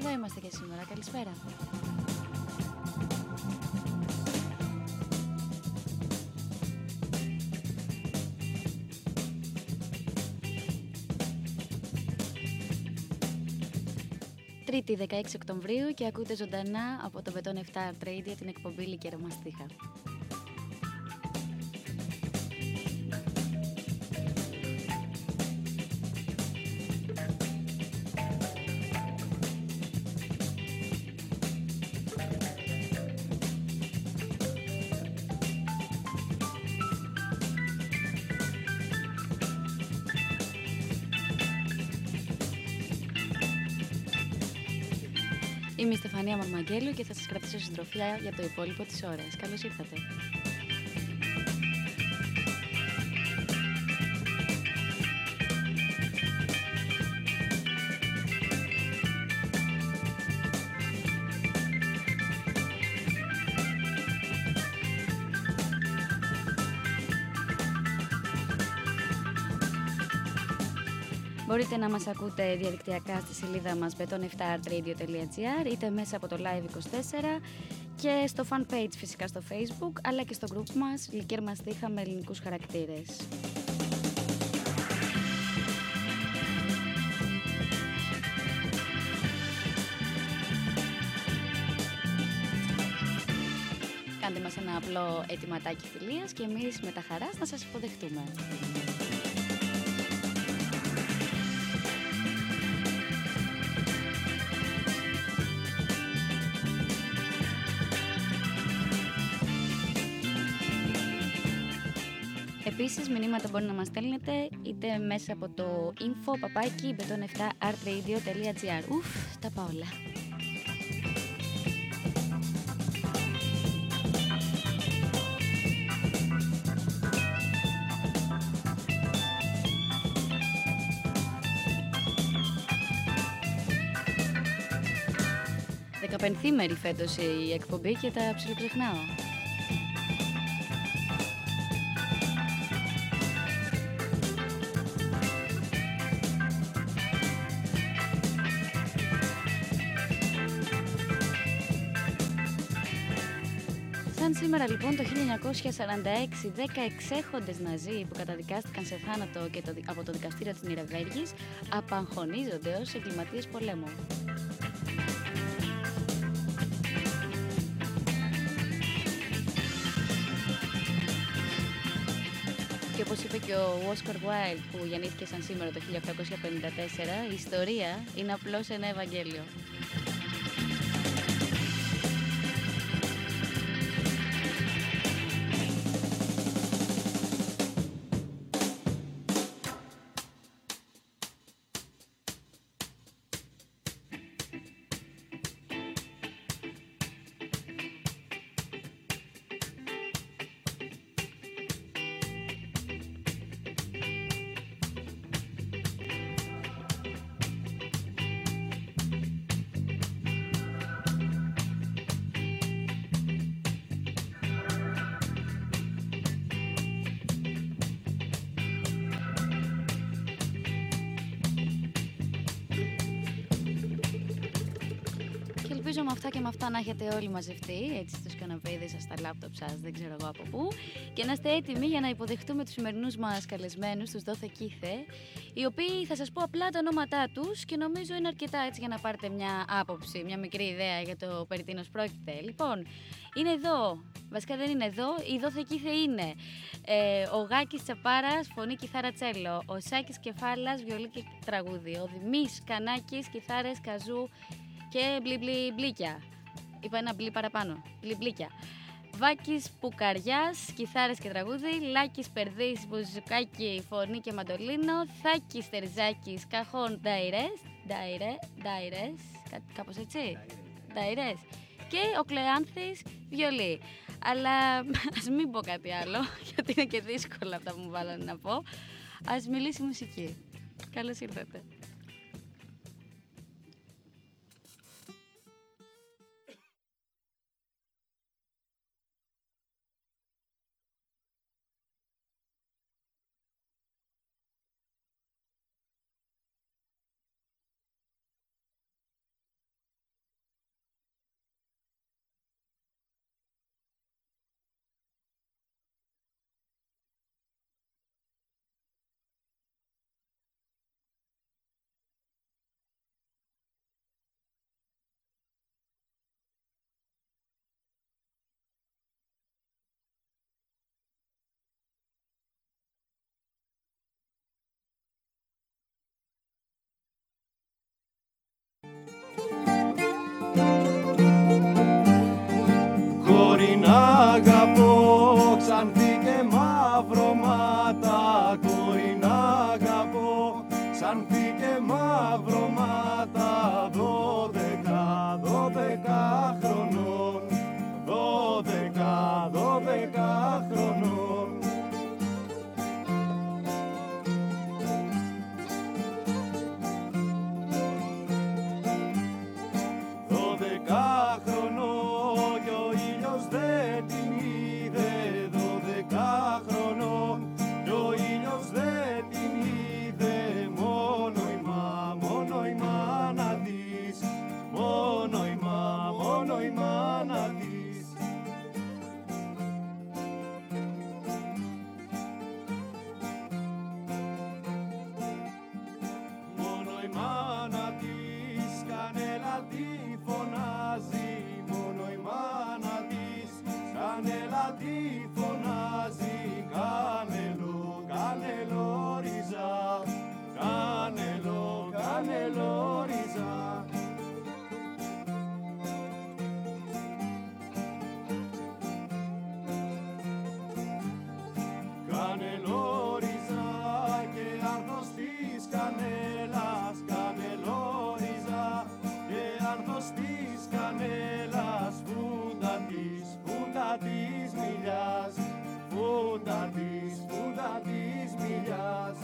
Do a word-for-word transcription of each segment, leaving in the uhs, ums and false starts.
εδώ είμαστε και σήμερα. Καλησπέρα. Τρίτη δεκαέξι Οκτωβρίου και ακούτε ζωντανά από το Μπετόν επτά Art Radio την εκπομπή Λύκειο Μαστίχα. Είμαι η Στεφανία Μαρμαγγέλου και θα σας κρατήσω συντροφιά για το υπόλοιπο της ώρας. Καλώς ήρθατε. Μπορείτε να μας ακούτε διαδικτυακά στη σελίδα μας μπετόν επτά art radio τελεία gr είτε μέσα από το Live είκοσι τέσσερα και στο fan page φυσικά στο Facebook, αλλά και στο group μας Λυκέρ Μαστίχα με ελληνικούς χαρακτήρες. Κάντε μας ένα απλό αιτηματάκι φιλίας και εμείς με τα χαράς να σας υποδεχτούμε. Επίσης, μηνύματα μπορεί να μας στέλνετε είτε μέσα από το info παπάκι μπετόν επτά art radio τελεία gr. Ουφ, τα πάω όλα. Δεκαπενθήμερη φέτος η εκπομπή και τα ψιλοξεχνάω. Σήμερα λοιπόν το χίλια εννιακόσια σαράντα έξι, δέκα εξέχοντες Ναζί που καταδικάστηκαν σε θάνατο και το, από το δικαστήριο της Νιρεμβέργης απαγχωνίζονται ως εγκληματίες πολέμου. Και όπως είπε και ο Όσκαρ Wilde που γεννήθηκε σαν σήμερα το χίλια οκτακόσια πενήντα τέσσερα, η ιστορία είναι απλώς ένα Ευαγγέλιο. Ελπίζω με αυτά και με αυτά να έχετε όλοι μαζευτεί, έτσι στους καναπέιδες σας, στα λάπτοπ σας, δεν ξέρω εγώ από πού, και να είστε έτοιμοι για να υποδεχτούμε τους σημερινούς μας καλεσμένους, τους Δόθε Κήθε, οι οποίοι θα σας πω απλά τα ονόματά τους και νομίζω είναι αρκετά έτσι για να πάρετε μια άποψη, μια μικρή ιδέα για το περί τίνος πρόκειται. Λοιπόν, είναι εδώ, βασικά δεν είναι εδώ, οι Δόθε Κήθε είναι ε, ο Γάκης Τσαπάρας, φωνή, κιθάρα, τσέλο, ο Σάκης Κεφάλας, βιολί και τραγούδι, ο Δημής Κανάκης, κιθάρες, καζού και μπλι μπλι μπλίκια. Είπα ένα μπλι παραπάνω. Μπλι μπλίκια. Βάκης Πουκαριάς, κιθάρες και τραγούδι. Λάκης Περδής, μπουζουκάκι, φωνή και μαντολίνο. Θάκης Τερζάκης, καχών, νταϊρές. Νταϊρέ, νταϊρές. Κά, κάπως έτσι. Νταϊρές. Και ο Κλεάνθης, βιολί. Αλλά ας μην πω κάτι άλλο, γιατί είναι και δύσκολα αυτά που μου βάλανε να πω. Ας μιλήσει μουσική. Καλώς ήρθατε. Κόρη να αγαπώ, ξανθή και μαύρο μάτα. Κόρη να αγαπώ, ξανθή και μαύρο μάτα. Δώδεκα, δώδεκα χρονών, δώδεκα, δώδεκα χρονών. Δώδεκα χρονών κι ο ήλιος δεν την είδε. Δώδεκα χρονών κι ο ήλιος δεν την είδε. Μόνο η μα, μόνο η μάνα της, μόνο η μα, μόνο η μάνα της. Μόνο η μάνα της κανέλα τη φωνάζει. Μόνο η μάνα της κανέλα τη φωνάζει. Κανελό, κανελό ρίζα, κανελό, κανελό ρίζα. Κανελόριζα και άρθος της κανέλας. Κανελόριζα και άρθος της κανέλας. Φούντα της, φούντα της μιλιάς. Φούντα της, φούντα της μιλιάς.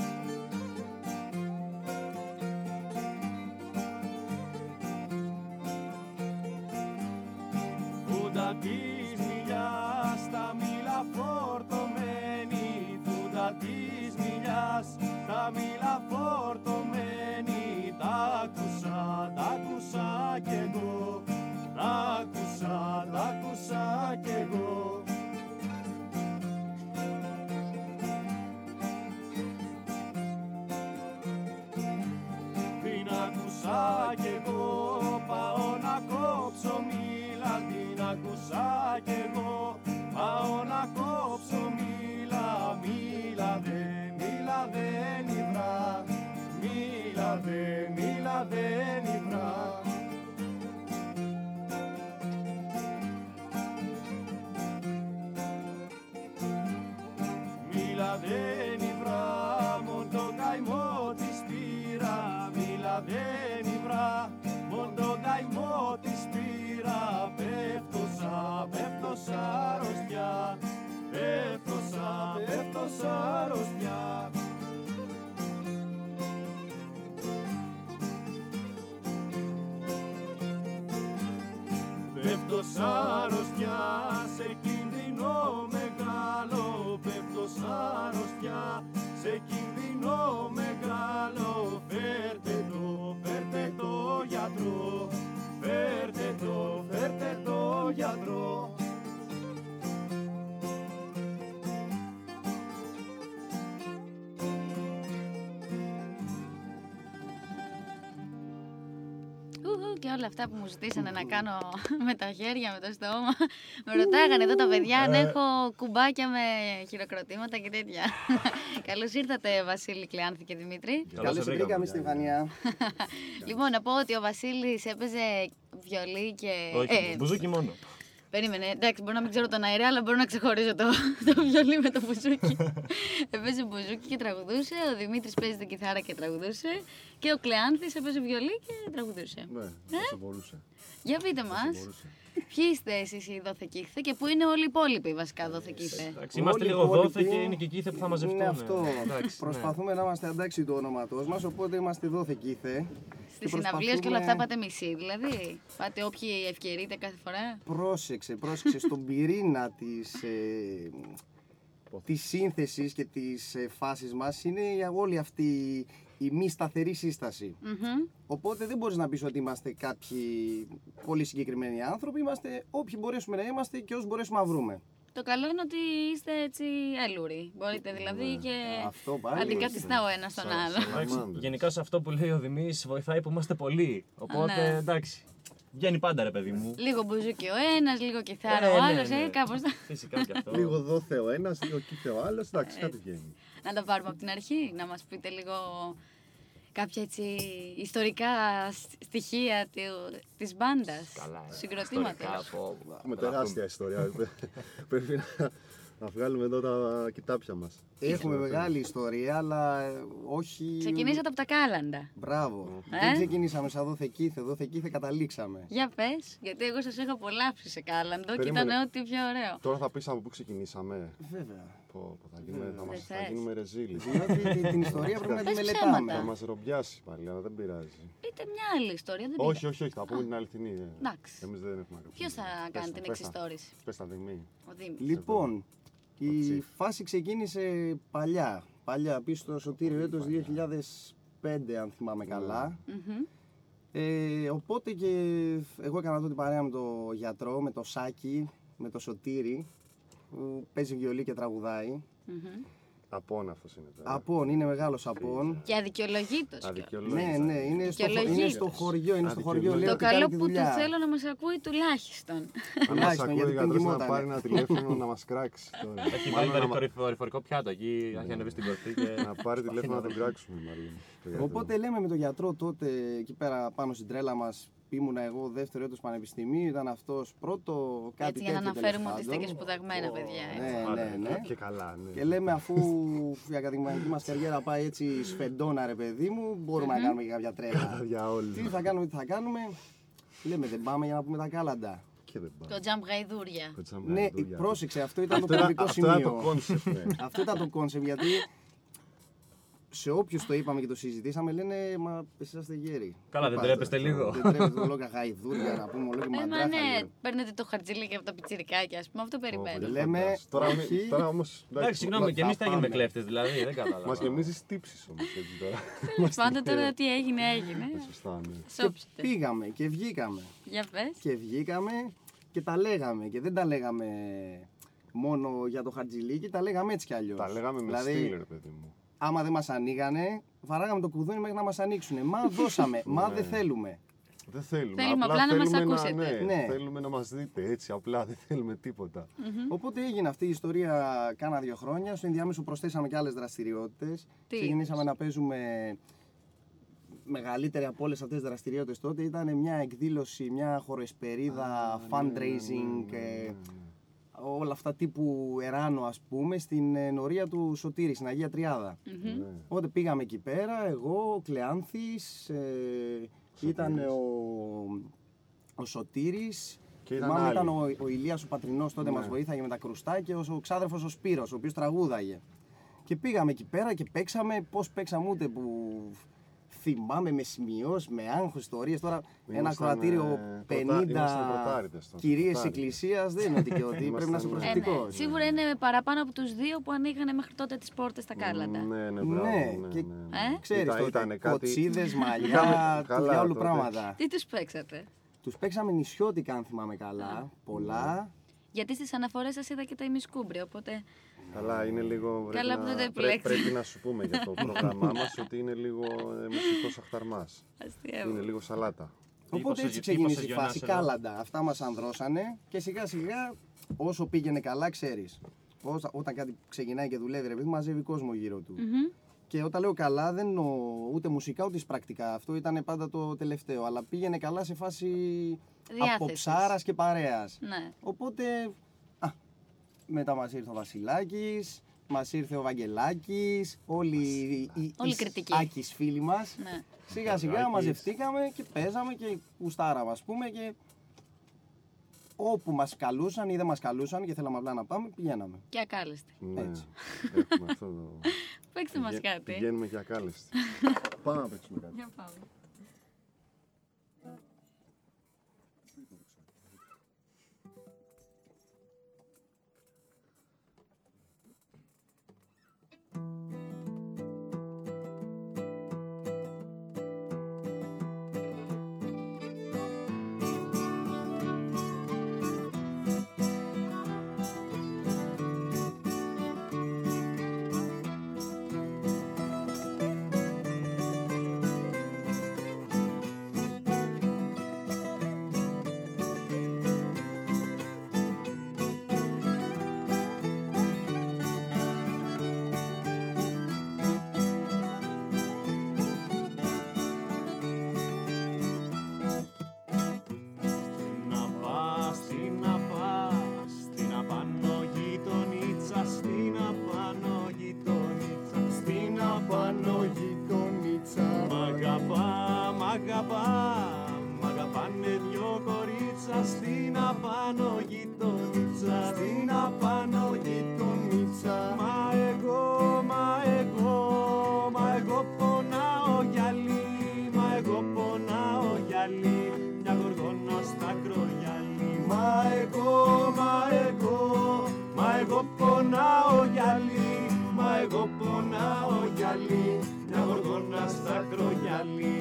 Φούντα της μιλιάς, τα μήλα φορτωμένη. Φούντα της μιλιάς, τα μήλα φορτωμένη. Τ' άκουσα, τ' άκουσα κι εγώ. Τ' άκουσα, τ' άκουσα κι εγώ. Την άκουσα κι εγώ, πάω να κόψω μήλα. Την άκουσα κι εγώ, πάω να κόψω μήλα. Μήλα δε, μήλα δεν υβρά. Μήλα δε, μήλα δεν υβρά. Μήλα δεν υβρά, μον το καημό της πήρα. Μήλα δεν υβρά, μον το καημό της πήρα. Πέφτωσα, πέφτωσα αρρωστιά. Πέφτωσα, πέφτωσα αρρωστιά. Πέφτωσα αρρωστιά σε κίνδυνο μεγάλο. Πέφτωσα αρρωστιά σε κίνδυνο μεγάλο. Φέρτε το, φέρτε το γιατρό. Φέρτε το, φέρτε το γιατρό. Και όλα αυτά που μου ζητήσανε να κάνω με τα χέρια, με το στόμα. Με ρωτάγανε εδώ τα παιδιά αν έχω κουμπάκια με χειροκροτήματα και τέτοια. Καλώς ήρθατε, Βασίλη, Κλεάνθη και Δημήτρη. Καλώς βρήκαμε, Στεφανία. Λοιπόν, να πω ότι ο Βασίλης έπαιζε βιολί και... Όχι, μπουζούκι μόνο. Περίμενε, εντάξει, μπορώ να μην ξέρω τον αέρα, αλλά μπορώ να ξεχωρίζω το, το βιολί με το μπουζούκι. Έπαιζε μπουζούκι και τραγουδούσε, ο Δημήτρης παίζει την κιθάρα και τραγουδούσε και ο Κλεάνθης έπαιζε βιολί και τραγουδούσε. Ναι, όσο μπορούσε. Για πείτε μας, ποιοι είστε εσείς οι δόθεκήθε και πού είναι όλοι οι υπόλοιποι βασικά δόθεκήθε. Είμαστε λίγο δόθε και είναι και κήθε που θα μαζευτούν. Είναι αυτό. Προσπαθούμε να είμαστε αντάξει του όνοματός μας, οπότε είμαστε δόθεκήθε. Στις συναυλίες και όλα αυτά πάτε μισή, δηλαδή. Πάτε όποιοι ευκαιρείτε κάθε φορά. Πρόσεξε, πρόσεξε στον πυρήνα της, ε, της σύνθεσης και της ε, φάσης μας είναι όλη αυτή η μη σταθερή σύσταση. Mm-hmm. Οπότε δεν μπορείς να πεις ότι είμαστε κάποιοι πολύ συγκεκριμένοι άνθρωποι. Είμαστε όποιοι μπορέσουμε να είμαστε και όσοι μπορέσουμε να βρούμε. Το καλό είναι ότι είστε έτσι έλουροι. Μπορείτε δηλαδή ναι. και αντικαθιστά ο ένας τον άλλο. Γενικά σε αυτό που λέει ο Δημής βοηθάει που είμαστε πολλοί. Οπότε ναι. εντάξει. Βγαίνει πάντα ρε παιδί μου. Λίγο μπουζούκι ο ένας, λίγο κιθάρα ε, ο άλλος, ναι, ναι. Ε, κάπως. Φυσικά και αυτό. Λίγο δόθε ο ένας, λίγο κίθε ο άλλος, εντάξει, κάτι βγαίνει. Να τα πάρουμε από την αρχή, να μας πείτε λίγο κάποια έτσι ιστορικά στοιχεία της μπάντας, Καλά, του συγκροτήματος. Έχουμε τεράστια ιστορία. Πρέπει να, να βγάλουμε εδώ τα κοιτάπια μας. Έχουμε μεγάλη ιστορία, αλλά ε, όχι... Ξεκινήσατε από τα Κάλαντα. Μπράβο. Ε? Δεν ξεκινήσαμε σαν δόθε-κήθε, δόθε-κήθε καταλήξαμε. Για πες, γιατί εγώ σας έχω απολαύσει σε Κάλαντο και Περίμενε. ήταν ό,τι πιο ωραίο. Τώρα θα πεις από πού ξεκινήσαμε. Βέβαια. Πω, πω, θα γίνουμε, θα μας, θα θες. γίνουμε ρεζίλοι. Διότι την- την ιστορία πρέπει να τη Πες μελετάμε. ψέματα. Θα μας ρομπιάσει πάλι, αλλά δεν πειράζει. Πείτε μια άλλη ιστορία, δεν Όχι, πειράζει. όχι, όχι, θα πούμε την αληθινή. ε. Εντάξει. Εμείς δεν έχουμε αγαπητή. Ποιος θα Πες κάνει τα, την πες τα. εξιστόρηση? Πες τα δειγμή. Ο Δήμης. Λοιπόν, η Τσίφ. φάση ξεκίνησε παλιά. Παλιά, πίσω στο Σωτήριο έτος δύο χιλιάδες πέντε, αν θυμάμαι καλά. Μμμ. Ε, οπότε και εγώ έκανα τότε παρέα με το γιατρό, με το Σάκη, με το Σωτήρη, που παίζει βιολί και τραγουδάει. Μμμ. Απόν αυτός είναι τώρα. Απόν, είναι μεγάλος Απόν. Και αδικαιολογήτως. κιόλας. Αδικαιολόγητα. Ναι, ναι, είναι στο, χω- είναι Δικαιολογήτως. στο χωριό, είναι στο χωριό, Αδικαιολόγητα. λέω Το ότι κάνει καλό τη που του δουλειά. θέλω να μας ακούει τουλάχιστον. Αν μας Τουλάχιστον, ακούει ο γιατί τον γιατρός να κοιμότανε. πάρει ένα τηλέφωνο να μας κράξει τώρα. Έχει Μάλλον βάλει να μα- δορυφορικό πιάτο εκεί, έχει ανεβεί στην κορφή και. Να πάρει τηλέφωνο να τον κράξουμε μάλλον. το γιατρό. Οπότε λέμε με τον γιατρό τότε εκεί πέρα πάνω στην τρέλα μας, ήμουνα εγώ δεύτερο έτος πανεπιστημίου, ήταν αυτός πρώτο, κάτι Έτσι, για να τέτοιο αναφέρουμε τέλος ότι είστε και πάντων. σπουδαγμένα παιδιά. έτσι. Ναι, ναι, ναι. Και καλά, ναι. Και λέμε αφού η ακαδημαϊκή μας καριέρα πάει έτσι σφεντόνα ρε παιδί μου, μπορούμε να κάνουμε και κάποια τρέλα. Για όλοι. Τι θα κάνουμε, τι θα κάνουμε, λέμε δεν πάμε για να πούμε τα κάλαντα. Και δεν πάει. Το τζαμπ γαϊδούρια. Κοτσάμε Ναι, δουλειά. πρόσεξε, αυτό ήταν το Αυτό ήταν- κομβικό αυτό ήταν σημείο. το κόνσεπτ. ναι. Αυτό ήταν το κόνσεπτ, γιατί σε όποιους το είπαμε και το συζητήσαμε λένε μα εσείς είστε γέροι. Καλά, δεν πάτε. τρέπεστε λίγο. Δεν τρέπεστε ολόκα γαϊδούρια να πούμε ολόκληρη Ε, μα μαντράφα. ναι, λέμε. παίρνετε το χαρτζιλίκι από τα πιτσιρικάκια, ας πούμε, αυτό περιμένω. Λέμε, Φαντάσου. Τώρα, όχι. τώρα όμως. Εντάξει, συγγνώμη, και εμεί θα γίνουμε πάμε. κλέφτε, δηλαδή. Δεν κατάλαβα. Μας γεμίζεις τύψεις όμως έτσι τώρα. Τέλος πάντων, τώρα τι έγινε, έγινε. Σωστά, ναι. Σώψτε. Πήγαμε και βγήκαμε. Για πες. Και βγήκαμε και τα λέγαμε. Και δεν τα λέγαμε μόνο για το χαρτζιλίκι, τα λέγαμε έτσι κι αλλιώς. Τα λέγαμε με δηλαδή, στυλ, ρε παιδί μου. άμα δεν μας ανοίγανε, βαράγαμε το κουδούνι μέχρι να μας ανοίξουν. Μα δώσαμε, μα Ναι. δεν θέλουμε. Δεν θέλουμε. Θέλουμε απλά να μας θέλουμε ακούσετε. ναι, Ναι. θέλουμε να μας δείτε έτσι. Απλά δεν θέλουμε τίποτα. Οπότε έγινε αυτή η ιστορία κάνα δύο χρόνια. Στο ενδιάμεσο προσθέσαμε και άλλες δραστηριότητες. Τι Ξεκινήσαμε να παίζουμε μεγαλύτερη από όλες αυτές τις δραστηριότητες τότε. Ήταν μια εκδήλωση, μια χωροεσπερίδα, fundraising, ε, όλα αυτά τύπου Εράνο ας πούμε, στην ε, νορία του Σωτήρη, στην Αγία Τριάδα. Ναι. Οπότε πήγαμε εκεί πέρα, εγώ, ο Κλεάνθης, ε, ήταν ο, ο Σωτήρης, Και ήταν θυμάμαι άλλοι. ήταν ο, ο Ηλίας ο Πατρινός τότε Ναι. μας βοήθαγε με τα κρουστά και ο, ο ξάδερφος ο Σπύρος, ο οποίος τραγούδαγε. Και πήγαμε εκεί πέρα και παίξαμε, πώς παίξαμε ούτε που θυμάμαι με σημειώσεις, με άγχος, ιστορίες. Τώρα ένα Ήμασταν, ακροατήριο ε, πρωτά- πενήντα ήμασταν πρωτάριδες τότε, κυρίες πρωτάριδες. εκκλησίας δεν είναι ότι και ότι πρέπει να είσαι Ήμασταν, Ε, προσεκτικός. ναι. Σίγουρα είναι παραπάνω από τους δύο που ανοίγανε μέχρι τότε τις πόρτες στα Κάλαντα. Ναι, ναι, μπράβο, Ναι, ναι, και- ναι, ναι. Ε? Ξέρεις Ήταν- τότε, ήτανε κάτι- κοτσίδες, μαλλιά, Είχαμε- του καλά, διάολου τότε. πράγματα. Τι τους παίξατε? Τους παίξαμε νησιώτικα αν θυμάμαι καλά, πολλά. Γιατί στις αναφορές σας είδα και τα ημισκούμπρια, οπότε Καλά, είναι λίγο. πρέπει Καλά που να- δεν το πρέ- επιλέξατε. Πρέπει να σου πούμε για το πρόγραμμά μας ότι είναι λίγο ε, μουσικός αχταρμάς. αστείευω. Είναι λίγο σαλάτα. Οπότε Τύπος έτσι ο- ξεκίνησε τύπος η ο φάση. Γιονάς εδώ. Κάλαντα. Αυτά μας ανδρώσανε και σιγά σιγά όσο πήγαινε καλά, ξέρεις. Όσα- Όταν κάτι ξεκινάει και δουλεύει, ρε παιδί, μαζεύει κόσμο γύρω του. Μμμ. Και όταν λέω καλά, δεν εννοώ ούτε μουσικά ούτε πρακτικά. Αυτό ήταν πάντα το τελευταίο. Αλλά πήγαινε καλά σε φάση Διάθεσης. από ψάρας και παρέας. Ναι. Οπότε, α, μετά μας ήρθε ο Βασιλάκης, μας ήρθε ο Βαγγελάκης, όλοι οι, οι, Όλοι οι κριτικοί. Άκης φίλοι μας. Ναι. Σιγά σιγά Άκης. μαζευτήκαμε και παίζαμε και γουστάραμε ας πούμε και όπου μας καλούσαν ή δεν μας καλούσαν και θέλαμε απλά να πάμε, πηγαίναμε. Και ακάλεστη. Ναι, Έτσι. έχουμε αυτό το. Παίξτε μας Πηγα- κάτι. Πηγαίνουμε για κάλεστη. Πάμε να παίξουμε κάτι. Για πάμε. Thank στην απάνω γειτονίτσα, στην απάνω γειτονίτσα. Μα εγώ, μα εγώ, μα εγώ πονάω γυαλί, μα εγώ πονάω γυαλί, μια γοργόνα στα κρογιαλί. Μα εγώ, μα εγώ, μα εγώ πονάω γυαλί, μα εγώ πονάω γυαλί, μια γοργόνα στα κρογιαλί.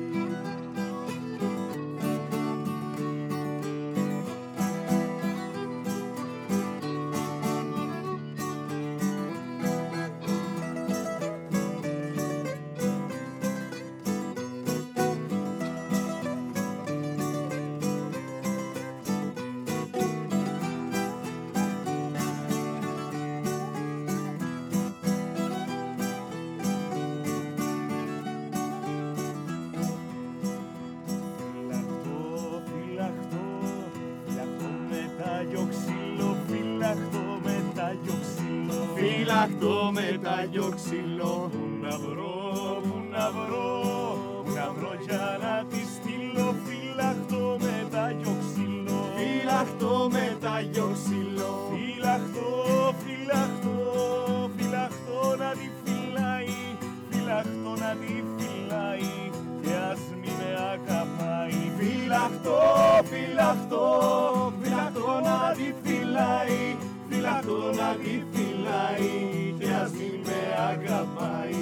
Φυλαχτώ με τάγιο ξύλο, που να βρω, που να βρω, που να βρω για να τη στείλω. Φυλαχτώ με τάγιο ξύλο, φυλαχτώ με τάγιο ξύλο. Φυλαχτώ, φυλαχτώ, φυλαχτώ να τη φυλάει, φυλαχτώ να τη φυλάει και ας μη με αγαπάει. Φυλαχτώ, φυλαχτώ, φυλαχτώ να τη φυλάει, φυλαχτώ να τη φυλάει και ας μη με αγαπάει.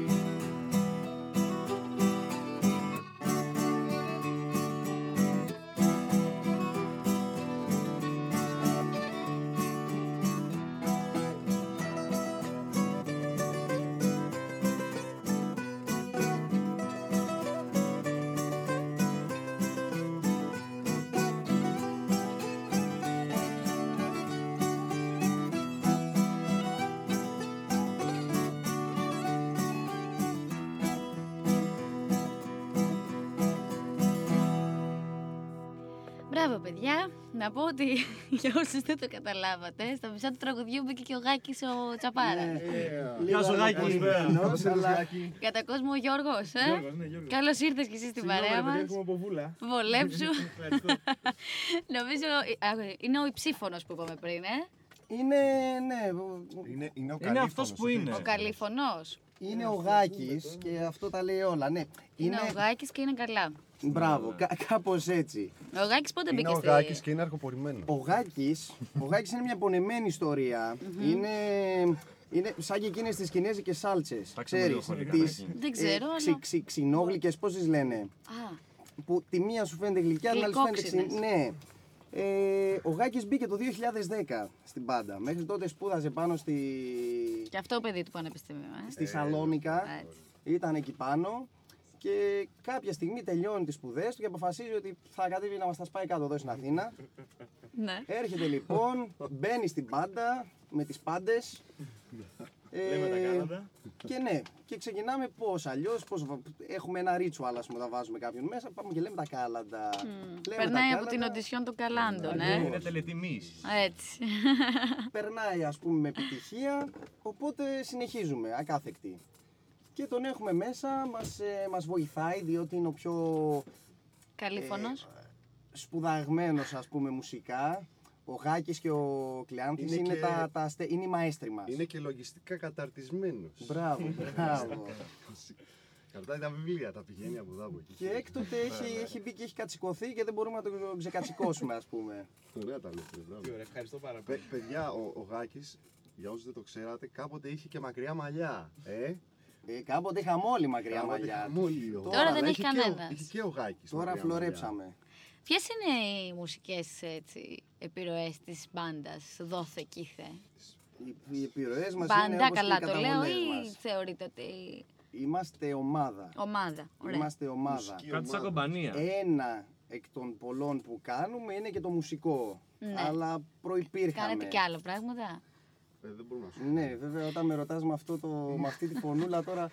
Μπράβο, παιδιά. Να πω ότι για όσους δεν το καταλάβατε, στα μισά του τραγουδιού μπήκε και ο Γάκης ο Τσαπάρας. Γεια σου, Γάκη. Κατά κόσμο ο Γιώργος, ε. Καλώς ήρθες κι εσύ στην παρέα μας. Βολέψου. Νομίζω είναι ο υψίφωνος που είπαμε πριν, ε. Είναι, ναι. Είναι, είναι, ο Είναι αυτός που είναι. Ο καλήφωνος. Είναι ο Γάκης και αυτό τα λέει όλα, ναι. Είναι ο Γάκης και είναι καλά. Μπράβο, κα, κάπως έτσι. Ο Γάκης πότε μπήκε Είναι ο στη... Γάκης και είναι αρχοπορημένο. Ο Γάκης, ο Γάκης είναι μια πονεμένη ιστορία. Είναι, είναι σαν και εκείνες τις κινέζικες σάλτσες. Ξέρεις, τις Δεν ξέρω, ε, αλλά... ξι, ξι, ξινόγλυκες, πώς τις λένε. Α, Που τη μία σου φαίνεται γλυκιά, την άλλη σου φαίνεται ξι... Γλυκόξινες. Ναι. Ε, ο Γάκης μπήκε το δύο χιλιάδες δέκα στην μπάντα. Μέχρι τότε σπούδαζε πάνω στη, και αυτό παιδί του πανεπιστήμιου, ε. στη Σαλόνικα. Έτσι. Ήταν εκεί πάνω. Και κάποια στιγμή τελειώνει τις σπουδές του και αποφασίζει ότι θα κατέβει να μας τα σπάει κάτω εδώ στην Αθήνα. Ναι. Έρχεται λοιπόν, μπαίνει στην μπάντα με τις πάντες. Λέμε τα κάνοντα. Και ναι, και ξεκινάμε πώς αλλιώς, πώς βα- έχουμε ένα ρίτσουαλ, ας πούμε, θα βάζουμε κάποιον μέσα, πάμε και λέμε τα κάλαντα. Λέμε τα Περνάει από κάλαντα, την οντισιόν των καλάντων, Είναι ε. τελετιμής. Έτσι. περνάει ας πούμε με επιτυχία, οπότε συνεχίζουμε ακάθεκτοι. Και τον έχουμε μέσα, μας, ε, μας βοηθάει διότι είναι ο πιο Καλήφωνος. σπουδαγμένος ας πούμε μουσικά. Ο Γάκης και ο Κλεάνθης Είναι είναι, και- τα, τα, αστε- είναι οι μαέστροι μας. Είναι και λογιστικά καταρτισμένος. Μπράβο, μπράβο. Κρατάει τα βιβλία, τα πηγαίνει από εδώ από εκεί. Και έκτοτε έχει, έχει μπει και έχει κατσικωθεί και δεν μπορούμε να το ξεκατσικώσουμε ας πούμε. Ωραία τα λέτε, μπράβο. Ευχαριστώ πάρα Παι- παιδιά, ο, ο Γάκης, για όσους δεν το ξέρατε, κάποτε είχε και μακριά μαλλιά. Ε, Ε, κάποτε είχαμε όλοι μακριά κάποτε μαλλιά. χαμόλιο. Τώρα δεν Αλλά έχει είχε και ο- κανένας. Είχε και ο Γάκης. Τώρα μακριά φλωρέψαμε. Ποιες είναι οι μουσικές έτσι, επιρροές της μπάντας δόθε κήθε? Οι, οι επιρροές μας είναι Μπάντα, όπως και οι καλά το λέω, καταβολές ή μας. θεωρείτε ότι Είμαστε ομάδα. ομάδα? Ωραία. Είμαστε ομάδα. Μουσική Κάτι σαν ομάδα. κομπανία. Ένα εκ των πολλών που κάνουμε είναι και το μουσικό. Ναι. Αλλά προϋπήρχαμε. Κάνετε και άλλα πράγματα? Ε, δεν μπορούμε να σου Ναι, βέβαια όταν με ρωτάς με, αυτό το, με αυτή τη φωνούλα τώρα.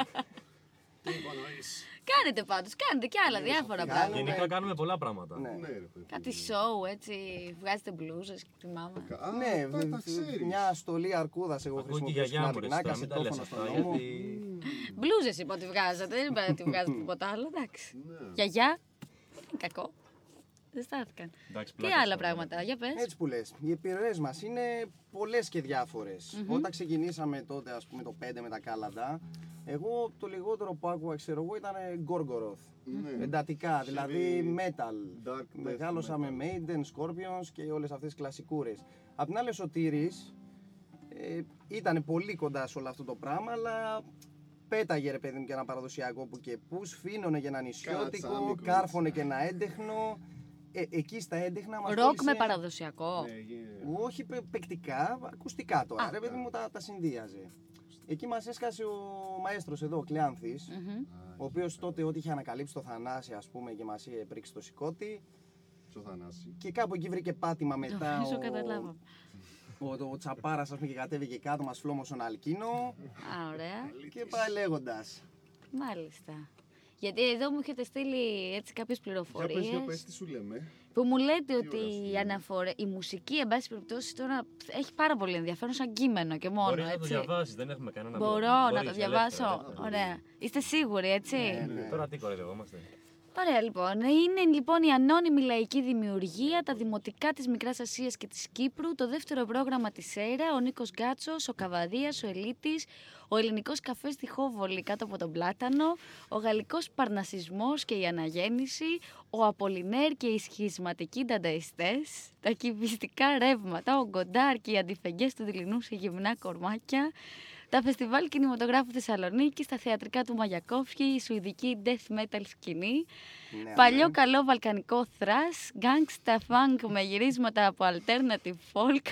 Κάνετε πάντως, κάνετε και άλλα διάφορα Κάνουμε. πράγματα. Γενικά κάνουμε πολλά πράγματα. Ναι. Ναι, ρε παιδί. Κάτι show έτσι, βγάζετε μπλούζες, θυμάμαι. Α, Ναι, αυτά βε- τα ξέρεις. μια στολή αρκούδας εγώ Ακούω και η χρησιμοποιώ γιαγιά μου ρε, συχνά, τώρα, μην τα λες κασετόφωνα αυτά, στον νόμο. γιατί... Μπλούζες είπα ότι βγάζατε, δεν είπα ότι βγάζετε τίποτα άλλο, εντάξει. Ναι. Γιαγιά, δεν είναι κακό. Δεν στάθηκαν. Εντάξει, Τι πλάκα άλλα στο- πράγματα, για πες. Έτσι που λες, οι επιρροές μας είναι πολλές και διάφορες. Μμμ. Όταν ξεκινήσαμε τότε, ας πούμε, το πέντε με τα κάλαντα, εγώ το λιγότερο που άκουγα, ξέρω εγώ, ήταν Gorgoroth. Ναι. Εντατικά, δηλαδή metal. Dark death Μεγάλωσα metal. με Maiden, Scorpions και όλες αυτές τις κλασικούρες. Απ' την άλλη, ο Σωτήρης ε, ήταν πολύ κοντά σε όλο αυτό το πράγμα, αλλά πέταγε ρε παιδί μου και ένα παραδοσιακό που και που, σφήνωνε και ένα νησιώτικο, Κατσάμικο, κάρφωνε έτσι. και ένα έντεχνο. Ε, εκεί στα έντεχνα μας Ροκ κόλλησε- με παραδοσιακό. Ναι, yeah. όχι παι- παικτικά, ακουστικά τώρα. Α. Ρε παιδί μου τα, τα συνδύαζε. Εκεί μας έσκασε ο μαέστρος εδώ, ο Κλεάνθης, Μμμ. ο οποίος τότε ό,τι είχε ανακαλύψει το Θανάση, ας πούμε, και μας είχε πρίξει το σηκώτη. Ποιο Θανάση. Και κάπου εκεί βρήκε πάτημα μετά Νομίζω ο, καταλάβα. ο, ο, ο Τσαπάρας, ας πούμε, και κατέβηκε κάτω, μας φλόμωσε τον Αλκίνο Α, ωραία. και πάει λέγοντας. Μάλιστα. Γιατί εδώ μου έχετε στείλει έτσι κάποιες Για πες, για πληροφορίες πες, τι σου λέμε. που μου λέτε ωραία ότι σου η, λέει. αναφορέ, η μουσική, εν πάση περιπτώσει, τώρα έχει πάρα πολύ ενδιαφέρον σαν κείμενο και μόνο, Μπορείς να το έτσι. διαβάσεις, δεν έχουμε κανένα Μπορώ πρόβλημα. να Μπορείς, το διαβάσω. ελεύθερα, ναι. Ωραία. Είστε σίγουροι, έτσι. Ναι, ναι. Τώρα τι κοροϊδευόμαστε. Ωραία, λοιπόν. Είναι λοιπόν η ανώνυμη λαϊκή δημιουργία, τα δημοτικά της Μικράς Ασίας και της Κύπρου, το δεύτερο πρόγραμμα της ΕΡΑ, ο Νίκος Γκάτσος, ο Καβαδίας, ο Ελίτης, ο ελληνικός καφές στη Χόβολη κάτω από τον Πλάτανο, ο γαλλικός παρνασισμός και η αναγέννηση, ο Απολινέρ και οι σχισματικοί ντανταϊστές, τα κυβιστικά ρεύματα, ο Γκοντάρ και οι αντιφεγγές του δειλινού σε γυμνά κορμάκια, τα φεστιβάλ κινηματογράφου Θεσσαλονίκη, τα θεατρικά του Μαγιακόφσκι, η σουηδική death metal σκηνή, Ναι, παλιό ναι. καλό βαλκανικό thrash, gangsta funk με γυρίσματα από alternative folk.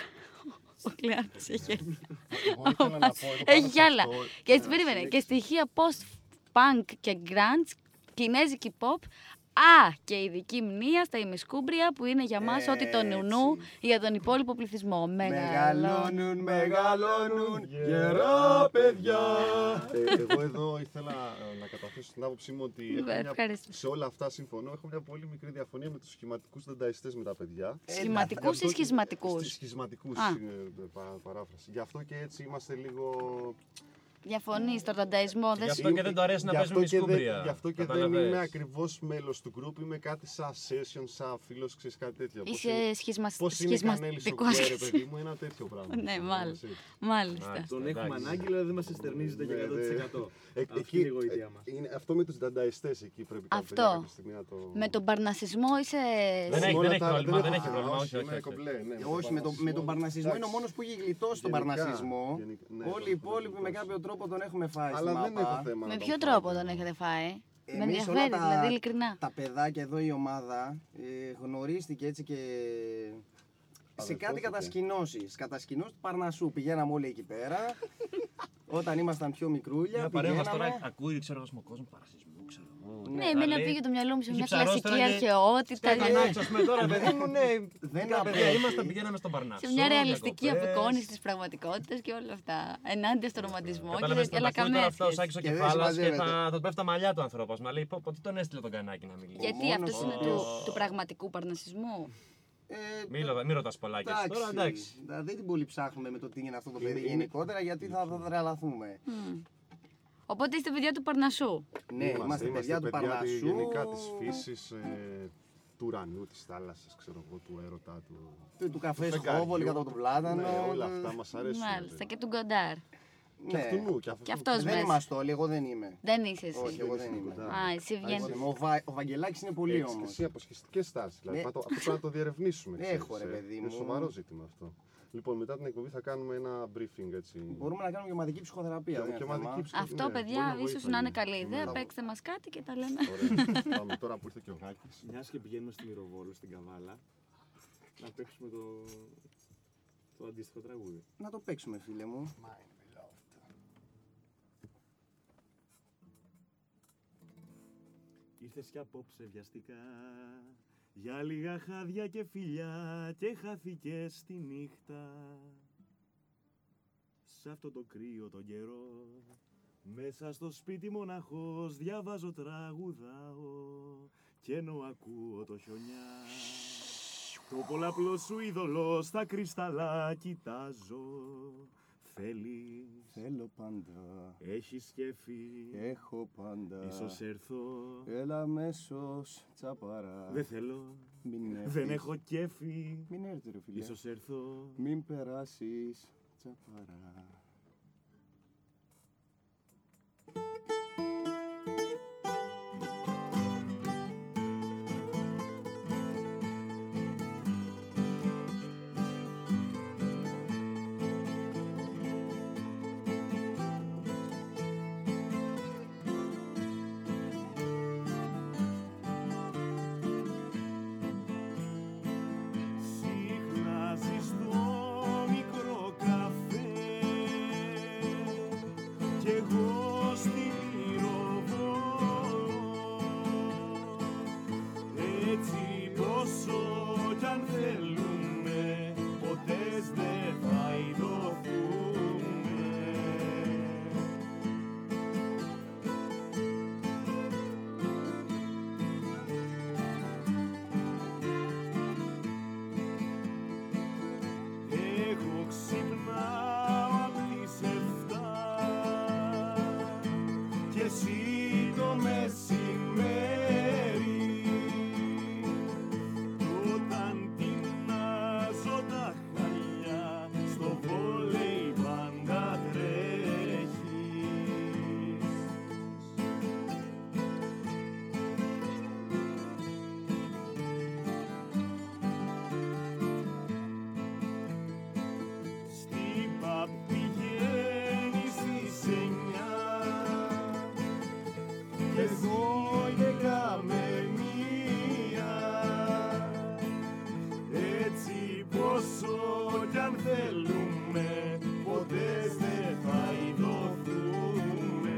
Ο Κλεάνθης έχει έρθει. Εγώ ήθελα να πω, εγώ Έχει πάνω κι σε άλλα. αυτό, Και να έτσι περίμενε. Και συνέχισα. στοιχεία post-punk και grunge, κινέζικη pop. Α, και ειδική μνήα στα ημισκούμπρια που είναι για μας ό,τι το νου για τον υπόλοιπο πληθυσμό. Μεγαλώνουν, μεγαλώνουν, γερά παιδιά. Ε, εγώ εδώ ήθελα ε, να καταθέσω την άποψή μου ότι έχω μια- Ευχαριστώ. σε όλα αυτά συμφωνώ. Έχω μια πολύ μικρή διαφωνία με τους σχηματικούς δανταϊστές με τα παιδιά. Σχηματικούς ή σχισματικούς. Σχισματικούς, Α. ε, πα- παράφραση. Γι' αυτό και έτσι είμαστε λίγο. Διαφωνεί στον δανταϊσμό. Γι' Δεν αυτό και δεν το αρέσει να Γι' παίζουμε αυτό και δεν- μισκούμπρια. Γι' αυτό και δεν Καταλαβες. είμαι ακριβώς μέλος του group. Είμαι κάτι σαν session, σαν φίλος, ξέρεις κάτι τέτοιο. Πώς Είσαι είναι- σχισμα... Πώς είναι η Κανέλη στο σχισματικός. κουβέρ, παιδί μου, ένα τέτοιο πράγμα. Ναι, μάλιστα. Έτσι. Μάλιστα. Μάλιστα. Τον έχουμε Εντάξει. ανάγκη, αλλά δεν μας εστερνίζεται για Ναι, εκατό τοις εκατό. Ε, Αυτή εκεί- είναι η γοητεία μας. ε, είναι αυτό με τους δανταϊστές εκεί πρέπει κάποια- Αυτό. κάποια στιγμή να το. Με τον παρνασισμό είσαι. Δεν έχει- Όλα δεν έχει τα άλλα πρόβλημα, δεν έχω- έχει πρόβλημα, Α, όχι, όχι, είμαι όχι. κομπλέ, ναι, Όχι, με, το, με τον παρνασισμό είναι ο μόνος που έχει γλιτώσει τον Γενικά, παρνασισμό. γενικά, ναι, Όλοι οι τον υπόλοιποι με έχω κάποιο τρόπο τον έχουμε φάει Αλλά στη δεν μάπα. έχω θέμα. Με να ποιο τον τρόπο φάω. τον έχετε φάει. Με Εμείς ενδιαφέρει, όλα τα- δηλαδή, ειλικρινά. Τα παιδάκια εδώ η ομάδα ε, γνωρίστηκε έτσι και σε κάτι Αδερφώθηκε. κατασκηνώσεις. Κατασκηνώσεις του Παρνασσού. Πηγαίναμε όλοι εκεί πέρα. Όταν ήμασταν πιο μικρούλια, Μια παρέμβαση πηγαίναμε. τώρα ακούει, ξέρω εγώ, στον κόσμο παρασισμού, ξέρω εγώ. Ναι, Θα εμένα λέει, πήγε το μυαλό μου σε είχε μια ψαρώσει κλασική τώρα και- αρχαιότητα. Σκέφτομαι, ας πούμε, τώρα, παιδί μου, ναι, Δεν τα παιδιά απέχει. ήμασταν, πηγαίναμε στον Παρνασσό. Σε μια ρεαλιστική διακοπές. απεικόνηση τη πραγματικότητα και όλα αυτά. Ενάντια στον ρομαντισμό και Κατάλαβες, δεν τον ακούει τώρα αυτό ο καμία Σάκης ο Και δεν κεφάλας και συμμαζεύεται. θα θα του πέφτει τα μαλλιά του άνθρωπος. Να λέει, πω, πω, τι τον έστειλε τον κανάκι να μιλήσει. Γιατί μόνος αυτό είναι ο του, οποίος- του πραγματικού παρνασισμού. Ε, Μη, ρω- μη ρωτάς πολλά και εσύ τώρα, εντάξει. εντάξει. Δεν την πολύ ψάχνουμε με το τι είναι αυτό το παιδί γενικότερα γιατί θα, θα τρελαθούμε. Μμ. Οπότε είστε παιδιά του Παρνασσού. Ναι, είμαστε, παιδιά του Παρνασσού. Γενικά της φύσης, ε, του ουρανού, της θάλασσας, ξέρω εγώ, του έρωτα του. Του, του καφέ του Σχόβολη φεγγαριού. κάτω από το πλάτανο. Ναι, όλα αυτά μας αρέσουν. Μάλιστα. Και του Γκοντάρ. Και Ναι. αυτού νου, και αυτού. Και αυτός Δεν μέσα. είμαστε όλοι, εγώ δεν είμαι. Δεν είσαι Όχι, εσύ. εγώ δεν είμαι. Α, εσύ βγαίνεις. Ο, Βα, ο Βαγγελάκης είναι πολύ Έχεις και όμως. εσύ αποσχιστικές στάσεις. Δηλαδή, Ναι. θα το- αυτό πρέπει να το διερευνήσουμε. Έχω, ξέρεις, ρε ε. παιδί Είναι μου. σοβαρό ζήτημα αυτό. Λοιπόν, μετά την εκπομπή θα κάνουμε ένα briefing έτσι. Μπορούμε να κάνουμε και ομαδική ψυχοθεραπεία. Και- δεν είναι και ομαδική θέμα. ψυχο- Αυτό, ναι, παιδιά, μπορεί να ίσω να βοήθαγε. είναι καλή ιδέα. Ναι. Παίξτε μα κάτι και τα λέμε. Ωραία. Πάμε τώρα που ήρθε και ο Γάκης. Μιας και πηγαίνουμε στη Μυροβόλο, στην Καβάλα, να παίξουμε το, το αντίστοιχο τραγούδι. Να το παίξουμε, φίλε μου. Ήρθες κι απόψε βιαστικά, για λίγα χάδια και φιλιά και χάθηκες στη νύχτα. Σ' αυτό το κρύο τον καιρό, μέσα στο σπίτι μοναχός διαβάζω, τραγουδάω και ενώ ακούω το χιονιά. Το πολλαπλό σου είδωλο στα κρυσταλλά κοιτάζω. Θέλεις, Θέλω πάντα, έχεις σκεφτεί, έχω πάντα. ίσως έρθω. Έλα αμέσως, τσαπαρά. Δεν θέλω, Μην έρθεις. Δεν έχω κέφι. Μην έρθεις ρε φίλε. Ίσως έρθω. Μην περάσεις τσαπαρά. Συχνάζεις στο μικρό καφέ κι εγώ στην πυροβόλο. Έτσι πόσο κι αν θέλουμε ποτέ δεν θα ειδωθούμε. Εγώ ξυπνάω απ' τις εφτά και εσύ το μεσημέρι, όταν τεινάζω τα χαλιά στο βόλεϊ πάντα τρέχεις. Στην παπ πηγαίνεις στις εννιά κι εγώ γενικά με μία. Έτσι πόσο κι αν θέλουμε ποτέ δεν θα ειδωθούμε.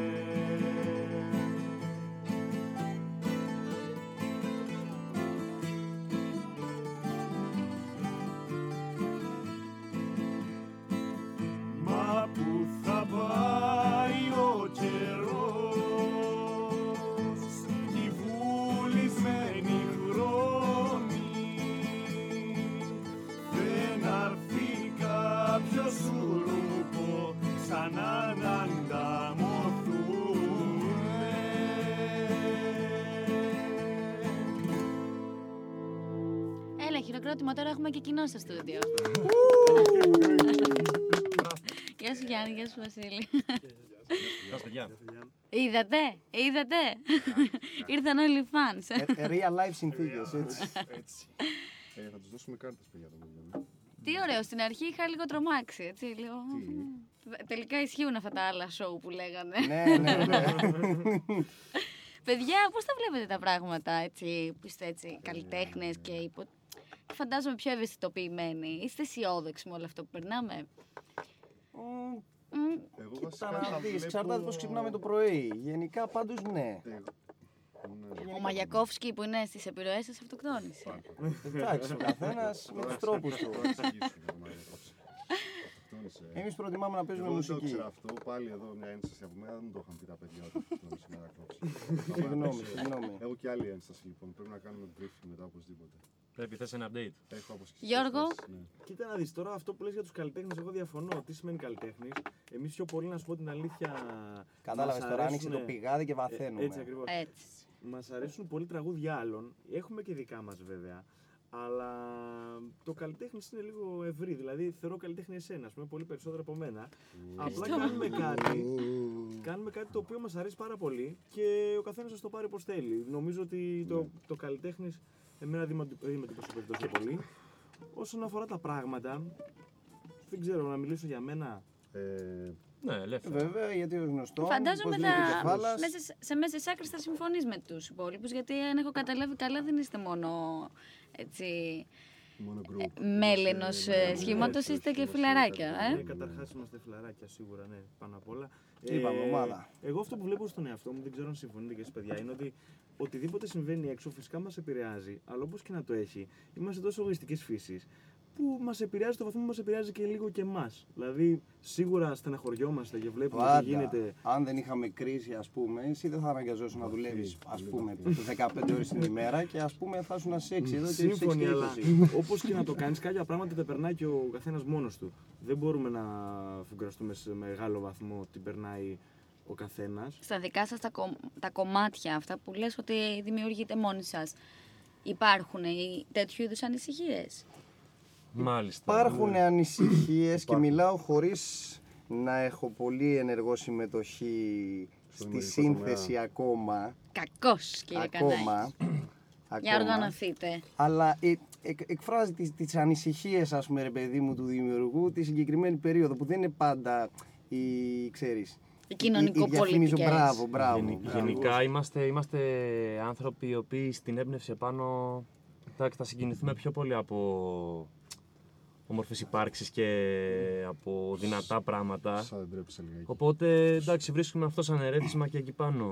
Μα που θα πάει ο καιρός κι οι βουλισμένοι χρόνοι, δεν αρθεί κάποιο σουρούπο ξανά να ανταμωθούμε. Έλα, χειροκρότημα, τώρα έχουμε και κοινό στο στούντιο. Γεια σου Γιάννη, γεια σου Βασίλη. Γεια παιδιά. Είδατε, είδατε. Ήρθαν όλοι οι fans. Ε, ε, real life συνθήκες, έτσι. Έτσι. Ε, θα τους δώσουμε κάρτες, παιδιά, το παιδί. Τι ωραίο, στην αρχή είχα λίγο τρομάξει, έτσι, λίγο. Τελικά ισχύουν αυτά τα άλλα show που λέγανε. Ναι, ναι, ναι. Παιδιά, πώς τα βλέπετε τα πράγματα, έτσι, που είστε έτσι καλλιτέχνες και υπο... φαντάζομαι πιο ευαισθητοποιημένοι. Είστε αισιόδοξοι με όλο αυτό που περνάμε. Μμ, Μμ, Εγώ Κοίτα βασικά να θα δεις, βλέπω- εξαρτάται πώς ξυπνάμε το πρωί. Γενικά πάντως ναι. Εγώ- Ναι. Ο Μαγιακόφσκι που είναι στις επιρροές σας αυτοκτόνησε. Εντάξει, ο καθένας με τους τρόπους του. Θα εξηγήσω για το Μαγιακόφσκι. Αυτοκτόνησε. Εμείς προτιμάμε να παίζουμε Εγώ δεν το μουσική. ήξερα αυτό. Πάλι εδώ μια ένσταση από μένα. Δεν μου το είχαν πει τα παιδιά ότι αυτοκτόνησε ο Μαγιακόφσκι. Συγγνώμη, συγγνώμη. Έχω και άλλη ένσταση λοιπόν. Πρέπει να κάνουμε briefing μετά οπωσδήποτε. Πρέπει, θες ένα update. Έχω αποσχεστεί. Γιώργο. Ναι. Κοίτα να δεις, τώρα αυτό που λες για τους καλλιτέχνες, εγώ διαφωνώ. Τι σημαίνει καλλιτέχνης? Εμείς πιο πολύ, να σου πω την αλήθεια. Κατάλαβες μας τώρα, άνοιξε αρέσουνε- το πηγάδι και Ε, βαθαίνουμε. Έτσι ακριβώς. Έτσι. Μας αρέσουν πολύ τραγούδια άλλων. Έχουμε και δικά μας βέβαια. Αλλά το καλλιτέχνη είναι λίγο ευρύ. Δηλαδή θεωρώ καλλιτέχνη εσένα, ας πούμε, πολύ περισσότερο από μένα. Απλά κάνουμε κάτι, κάνουμε κάτι το οποίο μας αρέσει πάρα πολύ και ο καθένας θα το πάρει όπως θέλει. Νομίζω ότι το, το καλλιτέχνη εμένα δεν με αντιπροσωπεύει τόσο πολύ. Όσον αφορά τα πράγματα, δεν ξέρω να μιλήσω για μένα. Ε, Ναι, ελεύθερα. Βέβαια, γιατί ο γνωστό. Φαντάζομαι πώς θα, λέει ο κεφάλας. μέσα, σε- σε μέσες άκρες θα συμφωνείς με τους υπόλοιπους, γιατί αν έχω καταλάβει καλά δεν είστε μόνο έτσι, μόνο group. μέλαινος Είμαστε- ναι, σχήματος, ναι, είστε και είμαστε- φιλαράκια, Ε, ε. καταρχάς είμαστε φιλαράκια σίγουρα, ναι, πάνω απ' όλα. Είπαμε, ομάδα. Εγώ αυτό που βλέπω στον εαυτό μου, δεν ξέρω αν συμφωνείτε και εσείς παιδιά, είναι ότι οτιδήποτε συμβαίνει έξω φυσικά μας επηρεάζει, αλλά όπως και να το έχει, είμαστε τόσο εγωιστικής φύσης που μας επηρεάζει στο βαθμό που μας επηρεάζει και λίγο και εμάς. Δηλαδή, σίγουρα στεναχωριόμαστε και βλέπουμε Πάντα. τι γίνεται. Αν δεν είχαμε κρίση, ας πούμε, εσύ δεν θα αναγκαζόσουν να δουλεύεις, ας πούμε, δεκαπέντε ώρες την ημέρα και ας πούμε θα ήσουν σε έξι εδώ και σε έξι Σύμφωνοι, και αλλά είκοσι. όπως και να το κάνεις, κάποια πράγματα τα περνάει και ο καθένας μόνος του. Δεν μπορούμε να φουγκραστούμε σε μεγάλο βαθμό ότι περνάει ο καθένας. Στα δικά σας τα, κομ- τα κομμάτια, αυτά που λες ότι δημιουργείτε μόνοι σας, υπάρχουν τέτοιου είδους ανησυχίες? Μάλιστα. Υπάρχουν ανησυχίες και μιλάω χωρίς να έχω πολύ ενεργό συμμετοχή στη σύνθεση τομέα. ακόμα. Κακός, κύριε Κανάκη. Ακόμα. Για ακόμα. οργανωθείτε. Αλλά ε, εκ, εκφράζει τις, τις ανησυχίες, ας πούμε, ρε παιδί μου, του δημιουργού τη συγκεκριμένη περίοδο που δεν είναι πάντα η, ξέρεις, Οι κοινωνικοπολιτικές. η, η μπράβο, μπράβο. Γενι- μπράβο. Γενικά είμαστε, είμαστε άνθρωποι οι οποίοι στην έμπνευση επάνω θα, θα συγκινηθούμε πιο πολύ από όμορφες υπάρξεις και από δυνατά πράγματα. Σαν δεν τρέπεσαι λιγάκι. Οπότε εντάξει, βρίσκουμε αυτό σαν ερέθισμα και εκεί πάνω.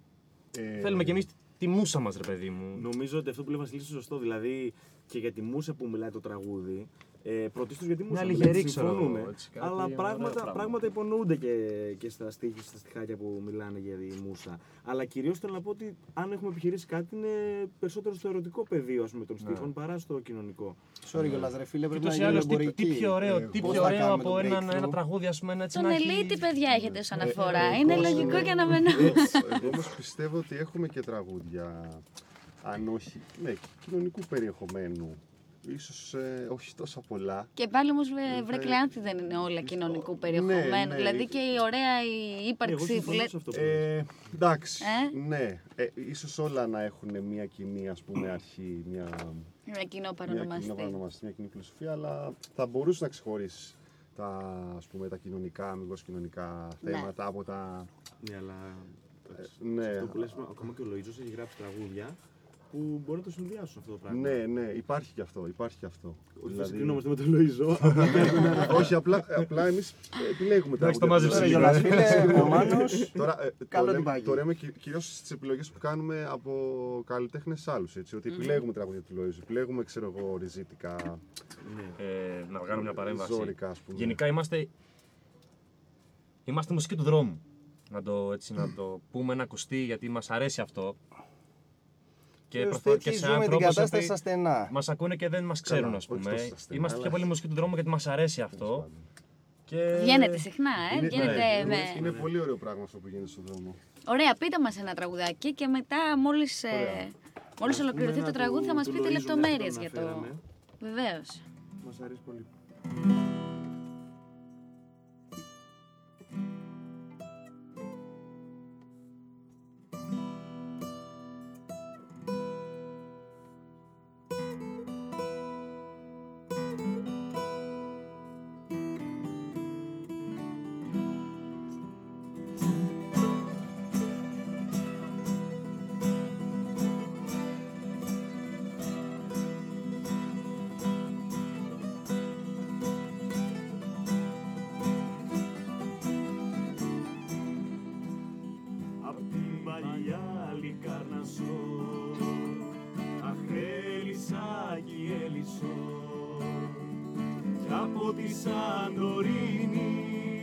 Ε, Θέλουμε κι εμείς τη μούσα μας, ρε παιδί μου. Νομίζω ότι αυτό που λέει ο Βασιλής είναι σωστό. Δηλαδή και για τη μούσα που μιλάει το τραγούδι. Ε, πρωτίστως για τη μούσα. λιγερή, δηλαδή, ξέρω συμφωνούμε. εγώ, έτσι, κάτι Αλλά ωραίο πράγματα, πράγμα. πράγματα υπονοούνται και, και στα, στίχη, στα στιχάκια που μιλάνε για τη μούσα. Αλλά κυρίως θέλω να πω ότι αν έχουμε επιχειρήσει κάτι είναι περισσότερο στο ερωτικό πεδίο, ας πούμε, των στίχων παρά στο κοινωνικό. Sorry κιόλας, ρε φίλε, πρέπει Ούτως να ή γίνει άλλως, τι, εμπορική. τι πιο ωραίο, Ε, τι πώς πιο θα ωραίο κάνουμε από το ένα, breakthrough? ένα τραγούδι, ας πούμε, έτσι Τον να έχει... ελίτη, παιδιά, έχετε ως αναφορά. ε, Είναι εγώ λογικό είμαι- και αναμενό. Εγώ όμως πιστεύω ότι έχουμε και τραγούδια, αν όχι, ναι, κοινωνικού περιεχομένου. Ίσως ε, όχι τόσα πολλά. Και πάλι όμως, βρε, Ε, βρε δε- Κλεάνθη, δεν είναι όλα κοινωνικού Ναι, περιεχομένου. ναι. Δηλαδή και η ωραία η Εγώ ύπαρξη που συμφωνώ λέτε. σε αυτό που λες. Ε, εντάξει, Ε? ναι. Ε, ίσως όλα να έχουν μια κοινή, ας πούμε, αρχή, μια, Ένα κοινό μια κοινή παρονομαστή. παρονομαστή, μια κοινή φιλοσοφία, αλλά θα μπορούσε να ξεχωρίσει τα, ας πούμε, τα κοινωνικά, αμυγός κοινωνικά Ναι. θέματα από τα... Ναι, αλλά. ναι. σε αυτό που λες, ακόμα και ο Λοΐζος έχει γράψει τραγούδια που μπορεί να το συνδυάσουν αυτό το πράγμα. Ναι, ναι, υπάρχει και αυτό, υπάρχει και αυτό. Όχι θα συγκρινόμαστε με τον Λοΐζο. Όχι, απλά, απλά εμείς επιλέγουμε Εντάξει, το τραγούδια. μάζεψε Τώρα, λίγο, Γιώργας, ε. φίλε, ο Μάνος, Τώρα, ε, καλό το, λέμε, τυπάκι. το λέμε κυ- κυρίως στις επιλογές που κάνουμε από καλλιτέχνες άλλους, έτσι, ότι επιλέγουμε τραγούδια του Λοΐζου, επιλέγουμε, ξέρω εγώ, ριζίτικα, Ε, να κάνω μια παρέμβαση. ζώρικα, ας πούμε. Γενικά είμαστε, είμαστε μουσική του δρόμου. Να το, έτσι, να το πούμε, να ακουστεί, γιατί μας αρέσει αυτό. Και, Και προσπα- έτσι και σε ζούμε την άνθρωπους οι κατάσταση οποίοι στα στενά. μας ακούνε και δεν μας ξέρουν, Καλά, ας όχι πούμε. τόσο στα στενά, Είμαστε πιο αλλά- πολύ μουσική του δρόμου γιατί μας αρέσει αυτό. Και... Βγαίνετε συχνά, ε. Είναι- Βγαίνετε ναι, με. είναι, είναι πολύ ωραίο πράγμα αυτό που γίνεται στον δρόμο. Ωραία, πείτε μας ένα τραγουδάκι και μετά μόλις, ε, μόλις ολοκληρωθεί το τραγούδι θα μας πείτε λεπτομέρειες για το... Βεβαίως. Μας αρέσει πολύ. Απ' την παλιά Λικάρνασσο, αχ έλεισα κι έλυσω, κι από τη Σαντορίνη,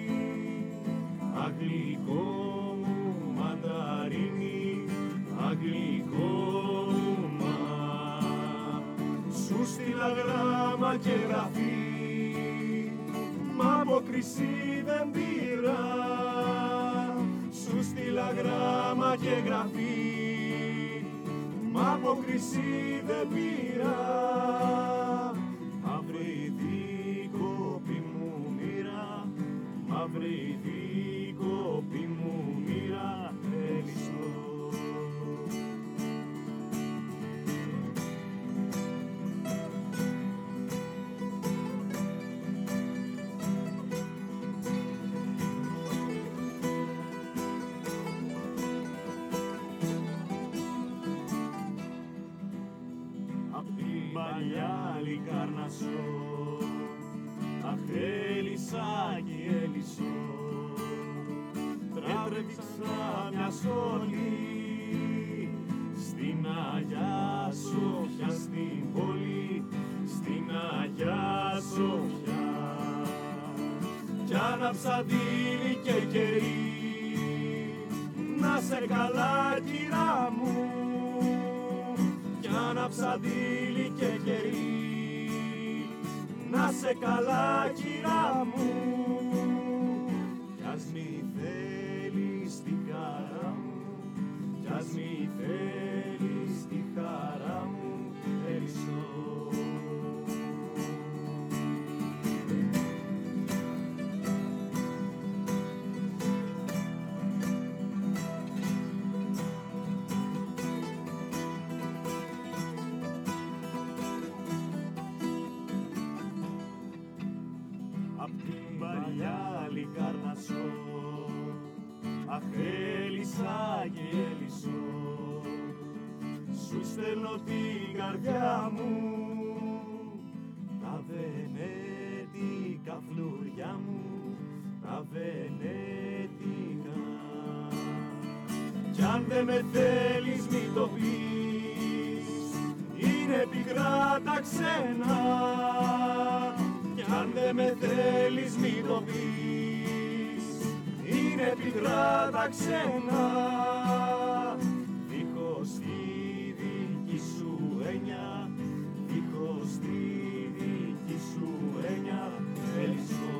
αχ γλυκό μου μανταρίνι, αχ γλυκό μου μα. Σου στείλα γράμμα και γραφή, μα απόκριση δεν πήρα. Σου στείλα γράμμα και γραφή, μα απόκριση δεν πήρα. Μαύρη δίκοπη μου μοίρα, μαύρη δίκοπη μου μοίρα, έλυσω. Απ' την παλιά Λικάρνασσο, αχ έλεισα κι έλυσω, τράβηξα μια σόλη στην Αγιά Σοφιά στην πόλη, στην Αγιά Σοφιά, κι άναψα δίλη και κερί, να σε καλά κυρά μου, κι άναψα δίλη και κερί, να σε καλά κυρά μου, κι ας μη θέλεις τη χαρά μου, κι ας μη θέλεις τη χαρά μου, Έλισσο. Απ' την παλιά Λικάρνασσο, αχ Έλισσα και Έλισσο, σου στέλνω την καρδιά μου, τα βενέτικα φλουριά μου, τα βενέτικα. Κι αν δεν με θέλεις μη το πεις, είναι πικρά τα ξένα. Κι αν δεν με θέλεις μη το πεις, είναι πικρά τα ξένα. Δίχως τη δική σου έννοια, δίχως τη δική σου έννοια, Έλισσο.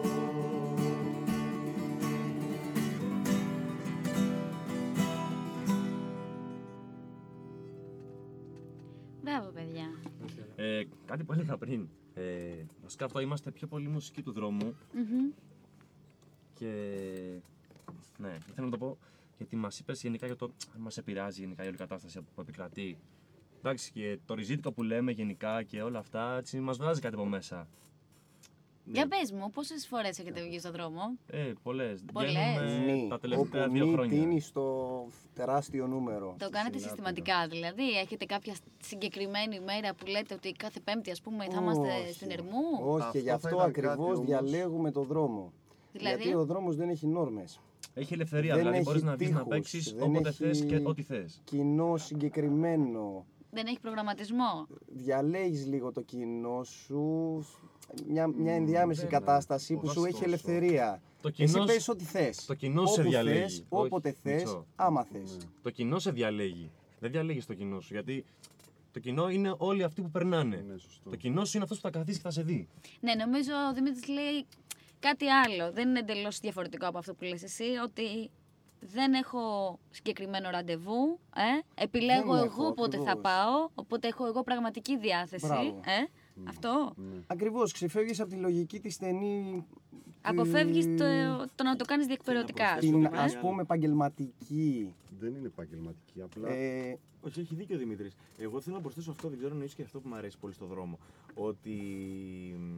Μπράβο, παιδιά. Ε, κάτι που έλεγα πριν. Ε, βασικά αυτό είμαστε πιο πολύ μουσική του δρόμου. Μμμ. Και ναι, ήθελα να το πω γιατί μας είπες γενικά για το αν μας επηρεάζει γενικά η όλη κατάσταση που επικρατεί. Εντάξει, και το ριζίτικο που λέμε γενικά και όλα αυτά έτσι μας βγάζει κάτι από μέσα. Για πες μου, πόσες φορές έχετε βγει στον δρόμο? Ε, πολλές. Πολλές. Βγαίνουμε Νι, τα τελευταία όπου δύο νι χρόνια. τίνει στο τεράστιο νούμερο. Το κάνετε Συνάπτυρα. συστηματικά, δηλαδή έχετε κάποια συγκεκριμένη μέρα που λέτε ότι κάθε Πέμπτη, ας πούμε, θα είμαστε Όχι. στην Ερμού? Όχι, Αυτό και γι' θα αυτό ήταν ακριβώς κάτι όμως- διαλέγουμε το δρόμο. Δηλαδή? Γιατί ο δρόμος δεν έχει νόρμες. Έχει ελευθερία, Δεν δηλαδή έχει μπορείς να βγεις να τείχους, παίξεις δεν όποτε έχει θες και ό,τι θες. Κοινό συγκεκριμένο. Δεν έχει προγραμματισμό. Διαλέγεις λίγο το κοινό σου, μια, μια ενδιάμεση δεν- κατάσταση που σου έχει ωστόσο. ελευθερία. Το Εσύ κοινό, παίζεις ό,τι θες. το κοινό σε Όπου διαλέγει. θες, όποτε Όχι, θες, Μιτσό. άμα θες. Το κοινό σε διαλέγει. Δεν διαλέγεις το κοινό σου. Γιατί το κοινό είναι όλοι αυτοί που περνάνε. Ναι, σωστό. Το κοινό σου είναι αυτός που θα καθίσει και θα σε δει. Ναι, νομίζω ο Δημήτρης λέει κάτι άλλο. Δεν είναι εντελώς διαφορετικό από αυτό που λες εσύ, ότι δεν έχω συγκεκριμένο ραντεβού, ε? επιλέγω Δεν εγώ έχω, πότε θα ακριβώς. πάω, οπότε έχω εγώ πραγματική διάθεση. Μπράβο. Ε? Αυτό. Ακριβώς, ξεφεύγεις από τη λογική τη στενή. Αποφεύγεις το, το να το κάνεις διεκπαιρεωτικά, ας Την πούμε. ας πούμε επαγγελματική. Δεν είναι επαγγελματική, απλά Ε, Όχι, έχει δίκιο ο Δημήτρης. Εγώ θέλω να προσθέσω αυτό, δεν ξέρω αν είσαι και αυτό που μου αρέσει πολύ στο δρόμο. Ότι μ,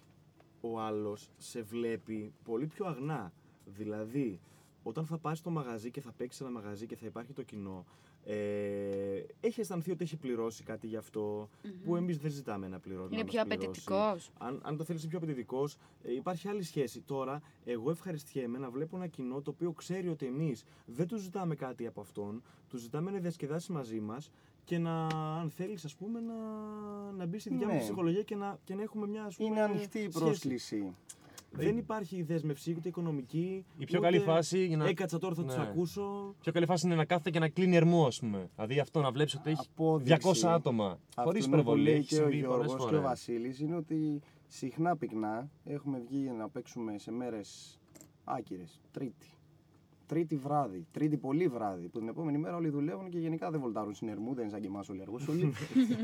ο άλλος σε βλέπει πολύ πιο αγνά. Δηλαδή, όταν θα πας στο μαγαζί και θα παίξεις ένα μαγαζί και θα υπάρχει το κοινό, ε, έχει αισθανθεί ότι έχει πληρώσει κάτι γι' αυτό, που εμείς δεν ζητάμε να πληρώσουμε. Είναι να πιο μας πληρώσει. απαιτητικός. Αν, αν το θέλεις πιο απαιτητικός, ε, υπάρχει άλλη σχέση. Τώρα, εγώ ευχαριστιέμαι να βλέπω ένα κοινό το οποίο ξέρει ότι εμείς δεν του ζητάμε κάτι από αυτόν, του ζητάμε να διασκεδάσει μαζί μας και να, αν θέλεις, ας πούμε, να, να μπει στη δικιά Ναι. μου ψυχολογία και να, και να έχουμε μια, ας πούμε, είναι ανοιχτή η σχέση. πρόσκληση. Δεν υπάρχει δέσμευση ούτε οικονομική. Η πιο ούτε καλή φάση για να- Έκατσα τώρα, θα τους Ναι. ακούσω. Πιο καλή φάση είναι να κάθεται και να κλείνει ερμό, ας πούμε. Δηλαδή αυτό να βλέπεις ότι έχει Απόδειξη. διακόσια άτομα. Χωρίς Αυτό που υπερβολή. λέει Έχει και ο συμβεί πολλές Γιώργος και ο φορές. Βασίλης είναι ότι συχνά πυκνά έχουμε βγει να παίξουμε σε μέρες άκυρες. Τρίτη. Τρίτη βράδυ. Τρίτη πολύ βράδυ. Που την επόμενη μέρα όλοι δουλεύουν και γενικά δεν βολτάρουν στην Ερμού, δεν είναι σαν και εμάς όλοι οι αργόσολοι.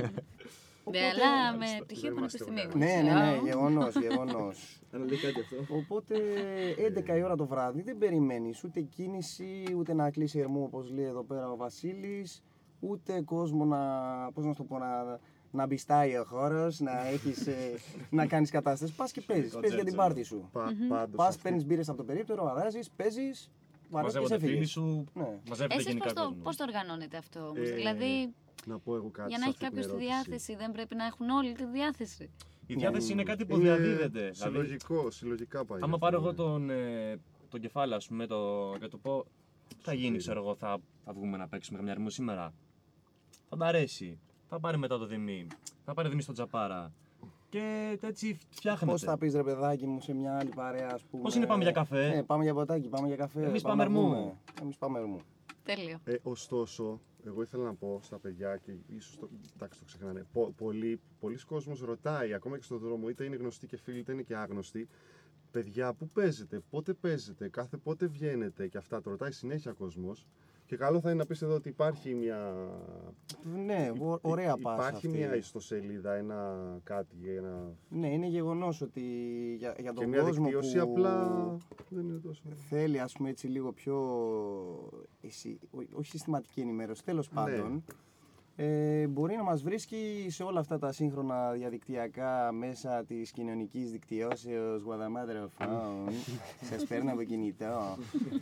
Ναι, αλλά με πτυχίο Δεν είμαστε πανεπιστημίου. Ναι, ναι, ναι, γεγονός, γεγονός. Αν λέει κάτι αυτό. Οπότε έντεκα η ώρα το βράδυ δεν περιμένεις ούτε κίνηση, ούτε να κλείσει η Ερμού όπως λέει εδώ πέρα ο Βασίλης, ούτε κόσμο να, πώς να σου το πω, να, να μπιστάει ο χώρος, να, έχεις, ε, να κάνεις κατάσταση. Πας και παίζεις, παίζεις για την πάρτι σου. Πα, πάντως Πας, αυτή- παίρνεις μπύρες από το περίπτερο, αράζεις, παίζεις, βαράς και σε Μαζεύονται φίλοι φύγεις. σου, Ναι. μαζεύεται Εσείς γενικά πώς το, κόσμο. πώς το οργανώνετε αυτό όμως, Ε, δηλαδή να πω εγώ κάτι για σε να έχει αυτή την κάποιος τη ερώτηση. διάθεση δεν πρέπει να έχουν όλοι τη διάθεση. Η διάθεση είναι κάτι που Είναι διαδίδεται. Δηλαδή, Συλλογικό, συλλογικά πάει. άμα αυτό, πάρω εγώ ναι. τον, ε, τον κεφάλαιο, ας πούμε, το, και του πω τι θα γίνει, ξέρω εγώ, θα, θα βγούμε να παίξουμε καμιά ερμού σήμερα. Θα τα αρέσει. Θα πάρει μετά το Δημή. Θα πάρει Δημή στον Τζαπάρα. Και έτσι φτιάχνεται. Πώς θα πεις ρε παιδάκι μου σε μια άλλη παρέα, ας πούμε. Πώς είναι, πάμε για καφέ? Ναι, πάμε για ποτάκι, πάμε για καφέ. Εμείς πάμε πάμε να Ερμού. βγούμε. Εμείς πάμε Ερμού. Τέλειο. Ε, ωστόσο, εγώ ήθελα να πω στα παιδιά και ίσως το, εντάξει, το ξεχνάνε. Πο, πολλοί, πολλοί κόσμος ρωτάει, ακόμα και στον δρόμο, είτε είναι γνωστοί και φίλοι, είτε είναι και άγνωστοι. Παιδιά, πού παίζετε, πότε παίζετε, κάθε πότε βγαίνετε και αυτά. Το ρωτάει συνέχεια κόσμος. Και καλό θα είναι να πεις εδώ ότι υπάρχει μια... Ναι, ω- ωραία πάσα Υπάρχει αυτή. μια ιστοσελίδα, ένα κάτι, ένα... Ναι, είναι γεγονός ότι για, για και τον μια κόσμο δικτύωση που απλά δεν είναι τόσο... θέλει, ας πούμε, έτσι λίγο πιο, εσύ- ό- όχι συστηματική ενημέρωση, τέλος πάντων, ε, μπορεί να μας βρίσκει σε όλα αυτά τα σύγχρονα διαδικτυακά μέσα της κοινωνικής δικτυώσεως What a matter of phone. Σας παίρνω από κινητό.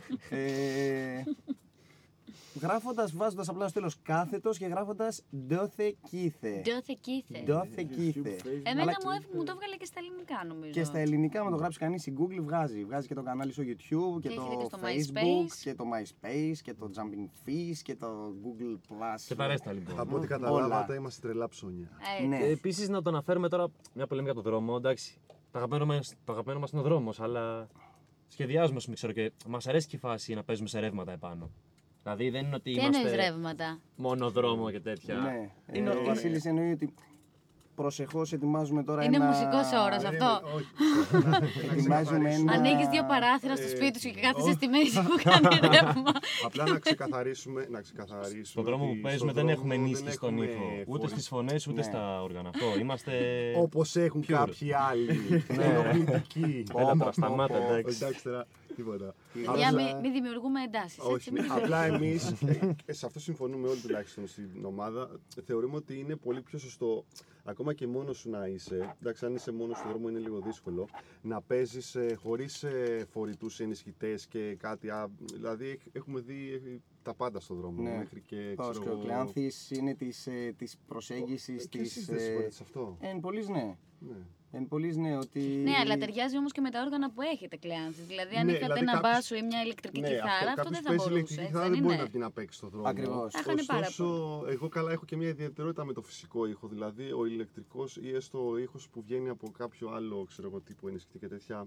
ε, Γράφοντας, βάζοντας απλά στο τέλος κάθετος και γράφοντας ντόθε κήθε. Ντόθε κήθε. Ντόθε κήθε. Εμένα Αλλά μου, έφ- μου το έβγαλε και στα ελληνικά νομίζω. και στα ελληνικά, με το γράψει κανείς στην Google, βγάζει. Βγάζει και το κανάλι στο YouTube και, Και το έχετε και στο Facebook MySpace. και το MySpace και το Jumping Fish και το Google Plus. Και τα ρέστα λοιπόν. Από ό,τι Όλα. καταλάβατε είμαστε τρελά ψώνια. Ε, Ναι. Ε, Επίσης να το αναφέρουμε τώρα, μια πολέμη για τον δρόμο, εντάξει. Το αγαπημένο μας, το αγαπημένο μας είναι ο δρόμος, αλλά σχεδιάζουμε, ας πούμε, ξέρω, και μας αρέσει και η φάση να παίζουμε σε ρεύματα επάνω. Δηλαδή δεν είναι ότι Τι είμαστε εννοείς ρεύματα. μόνο δρόμο και τέτοια. Ναι. Είναι, Ε, ο είναι- Βασίλης εννοεί ότι προσεχώς ετοιμάζουμε τώρα Είναι ένα... μουσικός όρος αυτό. Ετοιμάζουμε ένα... Ανοίγεις δύο παράθυρα στο Ε, σπίτι σου και κάθεσαι όχι. στη μέση που κάνει ρεύμα. Απλά να ξεκαθαρίσουμε, να ξεκαθαρίσουμε Στον δρόμο ότι που παίζουμε στον δεν έχουμε δρόμο ενίσχυση στον έχουμε ήχο. Ούτε φορείς- στις φωνές ούτε Ναι. στα όργανα. Αυτό. Είμαστε. Όπως έχουν Pure. κάποιοι άλλοι. Ενοχλητικοί. Έλα τώρα, σταμάτα, εντάξει. Εντάξει τώρα, τίποτα. Για Αλλά- μην μην δημιουργούμε εντάσεις. Όχι, έτσι. απλά εμείς, ε, σε αυτό συμφωνούμε όλοι τουλάχιστον στην ομάδα, θεωρούμε ότι είναι πολύ πιο σωστό, ακόμα και μόνος σου να είσαι, εντάξει αν είσαι μόνος στον δρόμο είναι λίγο δύσκολο, να παίζεις ε, χωρίς ε, φορητούς ενισχυτές και κάτι, α, δηλαδή έχ- έχουμε δει ε, τα πάντα στον δρόμο, Ναι. μέχρι και Πάω ξέρω και ο εγώ... Κλεάνθης είναι της, ε, της προσέγγισης Ε, και της... εσείς δεν συμφωνείτε σε αυτό. Εν πολλής ναι. Ναι. Εν πολλής ναι, ότι... Ναι, αλλά ταιριάζει όμως και με τα όργανα που έχετε, Κλεάνθης. Δηλαδή, αν Ναι, είχατε δηλαδή ένα κάποιος- μπάσο ή μια ηλεκτρική Ναι, κιθάρα, αυτό κάποιος δεν θα παίζει μπορούσε. ηλεκτρική έτσι, κιθάρα δεν δεν μπορεί είναι. να βγει να παίξει στον δρόμο. Ακριβώς. Θα χάνε πάρα Ωστόσο, εγώ καλά έχω και μια ιδιαιτερότητα με το φυσικό ήχο. Δηλαδή, ο ηλεκτρικός ή έστω ο ήχος που βγαίνει από κάποιο άλλο ξέρω εγώ, τύπο ενισχυτή και τέτοια.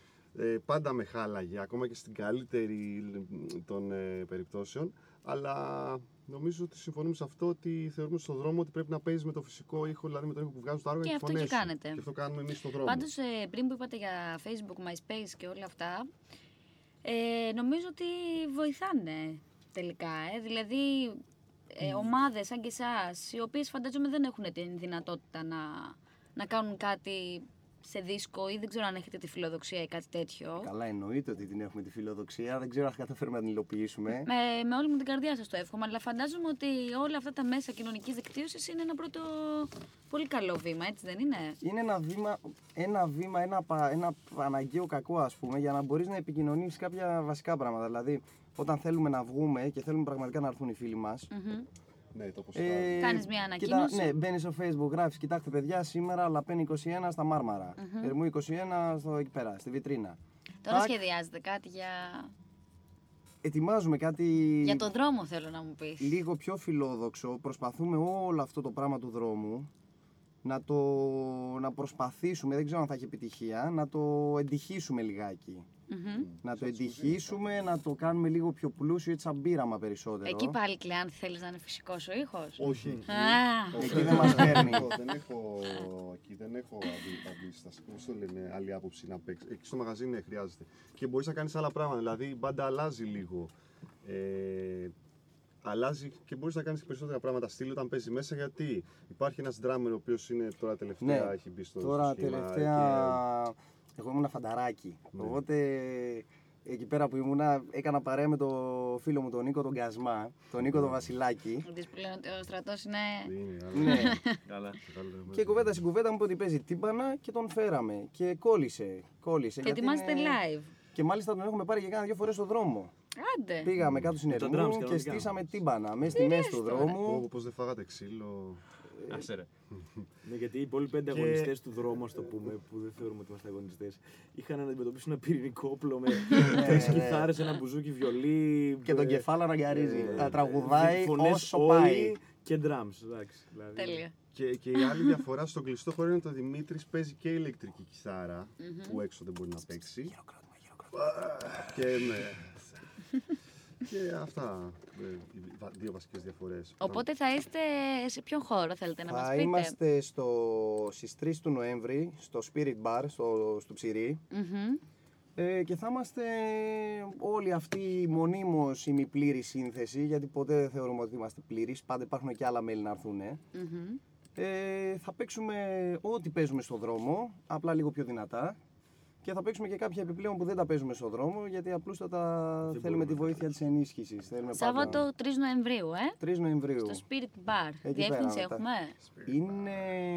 Ε, πάντα με χάλαγε, ακόμα και στην καλύτερη των ε, περιπτώσεων. Αλλά νομίζω ότι συμφωνούμε σε αυτό ότι θεωρούμε στον δρόμο ότι πρέπει να παίζει με το φυσικό ήχο, δηλαδή με τον ήχο που βγάζουν τα άργα Και και, αυτό φωνές και σου. κάνετε. Και αυτό κάνουμε εμείς στον δρόμο. Πάντως, ε, πριν που είπατε για Facebook, MySpace και όλα αυτά, ε, νομίζω ότι βοηθάνε τελικά. Ε. Δηλαδή, ε, ομάδες σαν και εσάς, οι οποίες φαντάζομαι δεν έχουν την δυνατότητα να, να κάνουν κάτι σε δίσκο ή δεν ξέρω αν έχετε τη φιλοδοξία ή κάτι τέτοιο. Καλά, εννοείται ότι την έχουμε τη φιλοδοξία. Δεν ξέρω αν καταφέρουμε να την υλοποιήσουμε. Με, με όλη μου την καρδιά σας το εύχομαι, αλλά φαντάζομαι ότι όλα αυτά τα μέσα κοινωνικής δικτύωσης είναι ένα πρώτο πολύ καλό βήμα, έτσι δεν είναι? Είναι ένα βήμα, ένα, βήμα ένα, πα- ένα αναγκαίο κακό, ας πούμε, για να μπορείς να επικοινωνήσεις κάποια βασικά πράγματα. Δηλαδή, όταν θέλουμε να βγούμε και θέλουμε πραγματικά να έρθουν οι φίλοι μας. Μμμ. Ναι, το πώς Ε, Κάνεις μια κοίτα, ανακοίνωση. ναι, μπαίνεις στο Facebook, γράφεις, κοιτάξτε παιδιά, σήμερα Λαπέν είκοσι ένα στα Μάρμαρα. Ερμού είκοσι ένα στο, εκεί πέρα, στη βιτρίνα. Τώρα Τάκ. σχεδιάζετε κάτι για... Ετοιμάζουμε κάτι για τον δρόμο, θέλω να μου πεις. λίγο πιο φιλόδοξο. Προσπαθούμε όλο αυτό το πράγμα του δρόμου να το να προσπαθήσουμε, δεν ξέρω αν θα έχει επιτυχία, να το εντυχίσουμε λιγάκι. Μμμ. Να το εντυχίσουμε, να το κάνουμε λίγο πιο πλούσιο, έτσι σαν πείραμα περισσότερο. Εκεί πάλι, Κλεάνθη, θέλεις να είναι φυσικός ο ήχος? Όχι. Α, Όχι, Εκεί δεν μας παίρνει. έχω- Δεν έχω, εκεί δεν έχω αντί- αντίσταση. Πώς το λένε, άλλη άποψη να παίξει. Εκεί στο μαγαζί ναι, χρειάζεται. Και μπορείς να κάνεις άλλα πράγματα. Δηλαδή η μπάντα αλλάζει λίγο. Ε, αλλάζει και μπορείς να κάνεις και περισσότερα πράγματα στήλη όταν παίζει μέσα. Γιατί υπάρχει ένας drummer ο οποίος είναι τώρα τελευταία Ναι, έχει μπει στο τώρα στο σχήμα τελευταία. Εγώ ήμουν φανταράκι. Ναι. Οπότε εκεί πέρα που ήμουνα έκανα παρέα με το φίλο μου τον Νίκο τον Κασμά, τον Νίκο τον Βασιλάκη. αυτοί που λένε ότι ο στρατός είναι... και- Είναι, αλλά- Ναι. Καλά. Και κουβέντα στην κουβέντα μου είπε ότι παίζει τύμπανα και τον φέραμε. Και κόλλησε. κόλλησε Και γιατί ετοιμάζετε είναι- live. Και μάλιστα τον έχουμε πάρει και κάνα δύο φορές στον δρόμο. Άντε. Πήγαμε κάτω στην το Ερμού drums και κανονικά. στήσαμε τύμπανα μέσα στη μέση του Πω, δρόμου. πώς δεν φάγατε ξύλο. Άσε ρε. Ναι, γιατί οι υπόλοιποι πέντε Και- αγωνιστέ του δρόμου, α το πούμε, που δεν θεωρούμε ότι είμαστε αγωνιστέ, είχαν να αντιμετωπίσουν ένα πυρηνικό όπλο με τρεις ναι. κιθάρες, ένα μπουζούκι, βιολί. Και τον ε, κεφάλα να γκαρίζει. ε, Τα τραγουδάει φωνές όσο όλοι πάει. Και drums, εντάξει. Δηλαδή. Τέλεια. Και, και η άλλη διαφορά στο κλειστό χώρο είναι ότι ο Δημήτρης παίζει και ηλεκτρική κιθάρα, που έξω δεν μπορεί να παίξει. Και ναι. Και αυτά ε, οι βα- δύο βασικές διαφορές. Οπότε θα είστε σε ποιον χώρο θέλετε να μας Θα πείτε? είμαστε στο, στις τρεις του Νοέμβρη στο Spirit Bar στο, στο Ψηρή. Μμμ. Ε, και θα είμαστε όλοι αυτοί μονίμως ημιπλήρη σύνθεση, γιατί ποτέ δεν θεωρούμε ότι είμαστε πλήρεις, πάντα υπάρχουν και άλλα μέλη να έρθουν. Mm-hmm. Ε, θα παίξουμε ό,τι παίζουμε στο δρόμο, απλά λίγο πιο δυνατά. Και θα παίξουμε και κάποια επιπλέον που δεν τα παίζουμε στο δρόμο, γιατί απλούστατα θέλουμε τη βοήθεια της ενίσχυσης. Θέλουμε Σάββατο πάντα... τρεις Νοεμβρίου, ε! τρεις Νοεμβρίου. Στο Spirit Bar. Εκεί Διεύθυνση πέρα, έχουμε. Είναι...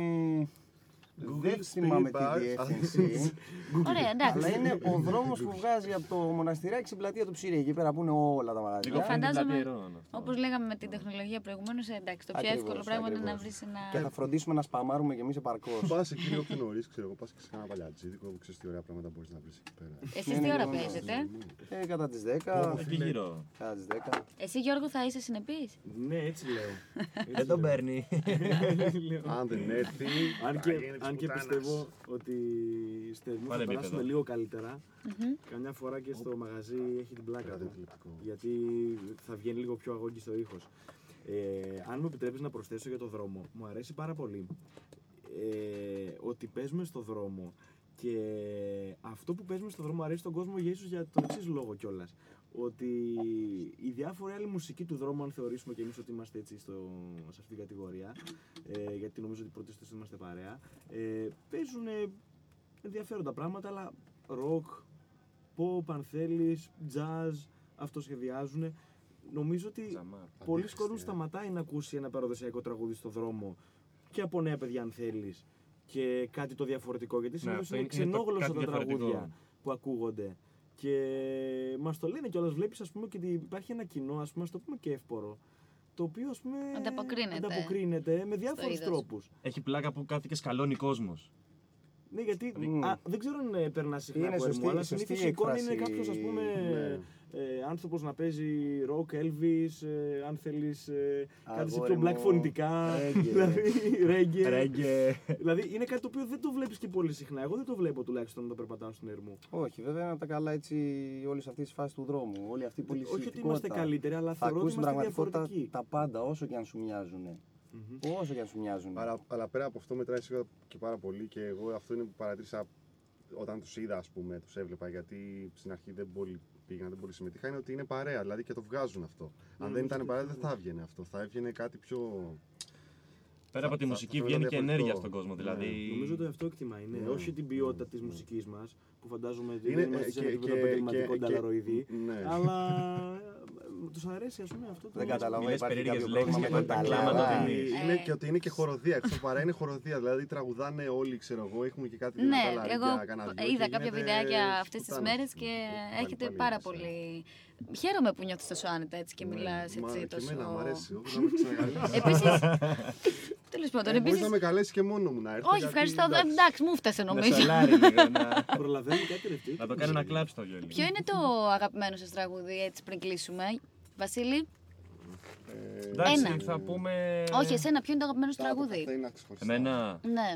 Google δεν θυμάμαι Spirit Bar. τη διεύθυνση. Ωραία, εντάξει. Αλλά είναι ο δρόμος που βγάζει από το μοναστηράκι στην πλατεία του Ψηρή, εκεί πέρα που είναι όλα τα μαγαζιά. Λίγο φαίνεται Φαντάζομαι, πλατεία Ηρώων αυτό. όπως λέγαμε με την τεχνολογία προηγουμένως, εντάξει, το πιο Ακριβώς, εύκολο πράγμα είναι να ακριβώς. βρεις ένα. Και θα φροντίσουμε να σπαμάρουμε κι εμείς επαρκώς. Πας εκεί λίγο πιο νωρίς, ξέρω εγώ, πας και σε ένα παλιατζίδικο που ξέρεις τι ωραία πράγματα μπορείς να βρεις εκεί πέρα. Εσείς τι Είναι ώρα λίγο παίζετε? Ε, κατά τις δέκα. Εκεί γύρω. Κατά τις δέκα. Εσύ, Γιώργο, θα είσαι συνεπής? Ναι, έτσι λέω. Δεν τον παίρνει. Αν δεν έρθει, Αν θα και, γίνει της αν και πουτάνας. πιστεύω ότι στη Θεσμού θα Πάλι περάσουμε επίπεδο. λίγο καλύτερα. Μμμ. Καμιά φορά και στο μαγαζί έχει την πλάκα Κάτι του. τηλεοπτικό. Γιατί θα βγαίνει λίγο πιο αγώγιστο ήχος. Ε, αν μου επιτρέπεις να προσθέσω για το δρόμο, μου αρέσει πάρα πολύ ε, ότι παίζουμε στο δρόμο και αυτό που παίζουμε στο δρόμο αρέσει στον κόσμο για ίσως για τον εξής λόγο κιόλας. Ότι η διάφορη άλλη μουσική του δρόμου, αν θεωρήσουμε και εμείς ότι είμαστε έτσι στο, σε αυτήν την κατηγορία, ε, γιατί νομίζω ότι πρωτίστως είμαστε παρέα, ε, παίζουν ενδιαφέροντα πράγματα, αλλά rock, pop, αν θέλεις, jazz, αυτοσχεδιάζουν. Νομίζω ότι Τζαμάρ. πολλοί κόσμος σταματάει να ακούσει ένα παραδοσιακό τραγούδι στο δρόμο και από νέα παιδιά, αν θέλεις, και κάτι το διαφορετικό. Γιατί συνήθως αυτό είναι είναι- είναι το ξενόγλωσσα κάτι τα τραγούδια διαφορετικό. που ακούγονται. Και μας το λένε κιόλας, βλέπεις, ας πούμε, και ότι υπάρχει ένα κοινό, ας πούμε, ας το πούμε και εύπορο, το οποίο, ας πούμε, Ανταποκρίνεται. ανταποκρίνεται με διάφορους είδος. τρόπους. Έχει πλάκα που κάθε και σκαλώνει κόσμος. Ναι, γιατί Μμμ. α, δεν ξέρω αν ε, περνά συχνά Είναι από σωστή- ερμού, αλλά σωστή συνήθως η εικόνα είναι έκφραση. κάποιος, ας πούμε, Ναι. ε, άνθρωπος να παίζει rock, Elvis, ε, αν θέλεις ε, κάτι σε Αγόρι πιο black μου, φωνητικά, reggae. δηλαδή reggae. Ρέγγε. Δηλαδή είναι κάτι το οποίο δεν το βλέπεις και πολύ συχνά. Εγώ δεν το βλέπω τουλάχιστον όταν το περπατάω στην Ερμού. Όχι, βέβαια είναι από τα καλά έτσι όλες αυτές τις φάσεις του δρόμου. Όλη αυτή η Όχι ότι πολυσυλλεκτικότητα. είμαστε καλύτεροι, αλλά Θα θεωρώ ότι ακούσεις είμαστε πραγματικότητα διαφορετικοί. τα πάντα, όσο και αν σου μοιάζουν. Μμμ. Όσο και αν σου μοιάζουν. Αλλά, αλλά πέρα από αυτό μετράει σίγουρα και πάρα πολύ και εγώ αυτό είναι που παρατήρησα όταν τους είδα, ας πούμε, τους έβλεπα, γιατί στην αρχή δεν πολύ πήγαινα, δεν πολύ συμμετείχα, είναι ότι είναι παρέα, δηλαδή και το βγάζουν αυτό. Αν δεν ήταν παρέα δεν θα έβγαινε αυτό, θα έβγαινε κάτι πιο... Πέρα από τη θα- μουσική θα βγαίνει και διαφορετικό. ενέργεια στον κόσμο. Δηλαδή. Νομίζω το αυτόκτημα είναι. Ναι. Όχι την ποιότητα της μουσικής μας, που φαντάζομαι ότι Είναι, δεν είμαστε ε, σε ένα και- επίπεδο και- επαγγελματικό και- νταλαροειδή. ναι. Αλλά ε, τους αρέσει, ας πούμε, αυτό το. Δεν καταλαβαίνω, Μιλές υπάρχει περίεργες κάποιο λέξεις πρόβλημα και με τα τον κλάματα Ταλάρα. δίνει. Είναι Ε. και ότι είναι και χοροδία. Αυτό παρά είναι χοροδία. Δηλαδή τραγουδάνε όλοι, ξέρω εγώ, έχουν και κάτι Ναι, δυνατά εγώ λαρίκια, κανένα δυο είδα και κάποια γίνεται βιντεάκια αυτές τις πουτάνα, μέρες ας πούμε. και Πάλι- έχετε πάλι πάρα είναι πολύ. Χαίρομαι που νιώθεις τόσο άνετα έτσι και Ναι, μιλάς μα έτσι και τόσο. εμένα μου αρέσει. Εγώ να με ξανακαλέσει. Επίσης. Τέλος πάντων, Ε, Μπορείς επίσης. να με καλέσει και μόνο μου να έρθω. Όχι, γιατί, ευχαριστώ. εντάξει. Εντάξει, μου φτάσε Να νομίζω. σολάρει λίγο, να- Προλαβαίνει κάτι ρε να το κάνει να κλάψει το γέλιο. Ποιο είναι το αγαπημένο σας τραγούδι έτσι πριν κλείσουμε, Βασίλη? Ε, Εντάξει, Ένα. θα πούμε. Όχι, εσένα, ποιο είναι το αγαπημένο σου τα- τραγούδι? αυτά είναι ξεχωριστά. Εμένα. Ναι.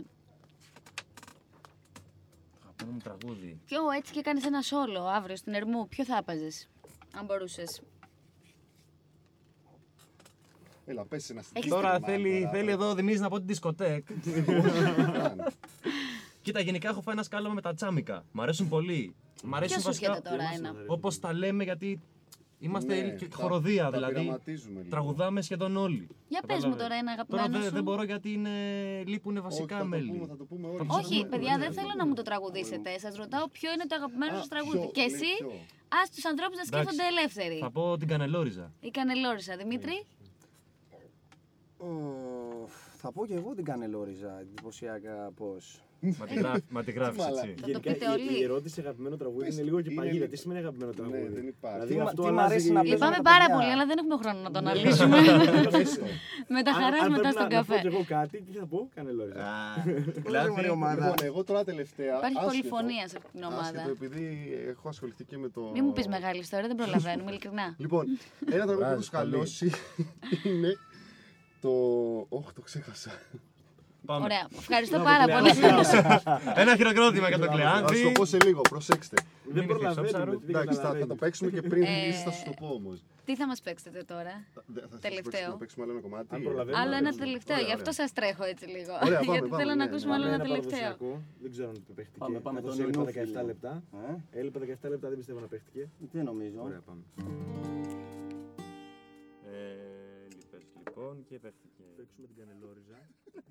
Αγαπημένο μου τραγούδι. Ποιο έτσι και κάνεις ένα σόλο αύριο στην Ερμού, ποιο θα έπαιζες, αν μπορούσες? Έλα, πες ένα στην Έχεις- Τώρα τρίτη θέλει, μάνα, θέλει εδώ ο Δημήτρης να πω την δισκοτέκ. Κάνε. Κοίτα, γενικά έχω φάει ένα σκάλωμα με τα τσάμικα. Μ' αρέσουν πολύ. Μ' αρέσουν Ποιο σου βασικά έρχεται τώρα ένα? όπως τα λέμε, γιατί είμαστε Ναι, και τα- χοροδία, τα δηλαδή. πειραματίζουμε λίγο. Τραγουδάμε σχεδόν όλοι. Για πες Κατάλαβε. μου τώρα ένα Τώρα αγαπημένο δεν σου. δεν μπορώ γιατί είναι, λείπουν βασικά Όχι, θα το μέλη. πούμε, θα το πούμε όλοι. Θα το Όχι, πούμε, παιδιά, ναι. δεν θέλω να μου το τραγουδήσετε. Σας ρωτάω ποιο είναι το αγαπημένο Α, σας τραγούδι. ποιο, Και λέει εσύ, ποιο. ας τους ανθρώπους να Εντάξει. σκέφτονται ελεύθεροι. Θα πω την Κανελόριζα. Η Κανελόρισα, Δημήτρη. Ω, θα πω και εγώ την Κανελόριζα, εντυπωσιακά πώς. Μα τη γράφει- Μα τη γράφει μαλάκα. έτσι. το Γενικά, πείτε η- όλοι. Η ερώτηση αγαπημένο τραγούδι Πες, είναι λίγο και είναι παγίδα. λίγο- Τι σημαίνει αγαπημένο τραγούδι? Ναι, δεν υπάρχει. Δηλαδή Τι μ' αυτό τι μ' αλλάζει- αρέσει να παίζω Λυπάμαι με τα πάρα παιδιά. πολύ, αλλά δεν έχουμε χρόνο να το αναλύσουμε. Με τα Αν- χαράς αν μετά πρέπει στον να- Να πω καφέ. και εγώ κάτι, τι θα πω, Κανελόριζα. Πολύ ωραία ομάδα. Λοιπόν, εγώ τώρα τελευταία. Υπάρχει άσχετο- πολυφωνία σε αυτήν την ομάδα. άσχετο, επειδή έχω ασχοληθεί και με το. Μην μου πεις μεγάλη ιστορία, δεν προλαβαίνουμε, ειλικρινά. Λοιπόν, ένα τραγούδι που έχω Βράζεις πολύ. σκαλώσει είναι το. Όχι, το ξέχασα. Πάμε. Ωραία. Ευχαριστώ πάρα πολύ. Ένα χειροκρότημα για τον Θα σου Κλεάνθη. το πω σε λίγο, προσέξτε. Δεν προλαβαίνουμε. τι Εντάξει, θα, θα το καταλαβαίνεις. παίξουμε και πριν Ε, μιλήσεις θα σου το πω όμως. Τι θα μας παίξετε τώρα? Δε- θα σας τελευταίο. παίξουμε- Να παίξουμε άλλο ένα κομμάτι. Αν προλαβαίνουμε, Άλλο να ένα παίξουμε. τελευταίο, Ωραία, γι' αυτό ωραία. σας τρέχω έτσι λίγο. Ωραία, πάμε, Γιατί πάμε, θέλω να ναι, ακούσουμε ναι. άλλο Πάμε ένα ένα τελευταίο. παραδοσιακό. Δεν ξέρω αν παίχτηκε. Πάμε, πάμε, Καθώς τον έλειπα Ενούφιλο. δεκαεπτά λεπτά. Ε, Έλειπα δεκαεπτά λεπτά, δεν πιστεύω να παίχτηκε. δεν νομίζω. Ωραία, πάμε. Ε, Λίπες λοιπόν και παίχτηκε. Παίξουμε την κανελόριζα.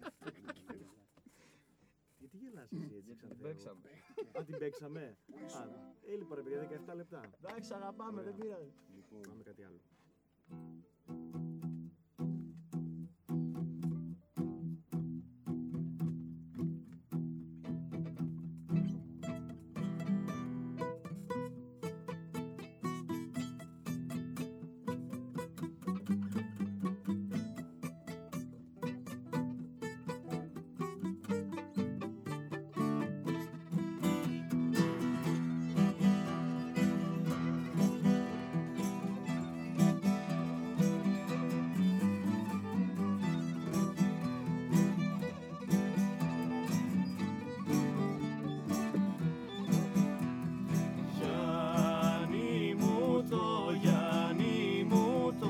Γιατί γελάς εσύ έτσι, Ξανθέο? Παίξαμε. Α, την παίξαμε. Α, έλειπα ρε παιδιά, δεκαεπτά λεπτά. Εντάξει, αγαπάμε, δεν πειράζει. Λοιπόν, πάμε κάτι άλλο. Γιάννη μου το, Γιάννη μου το,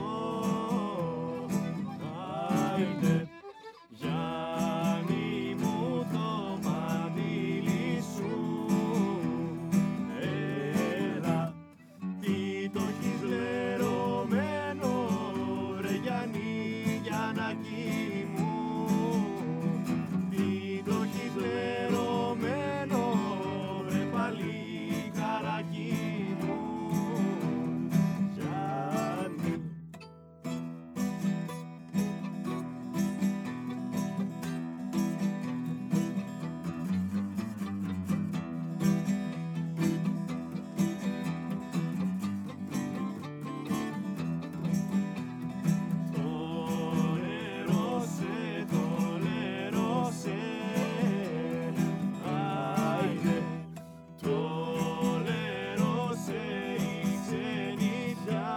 άιντε. Γιάννη μου το μαντίλι σου, έλα. Τι το έχεις λερωμένο ρε Γιάννη, Γιαννακί μου. Τι το έχεις λερωμένο ρε παλικαράκι μου, Γιάννη. Τολέρωσε, τολέρωσε, άιντε. Τολέρωσε η ξενιτιά,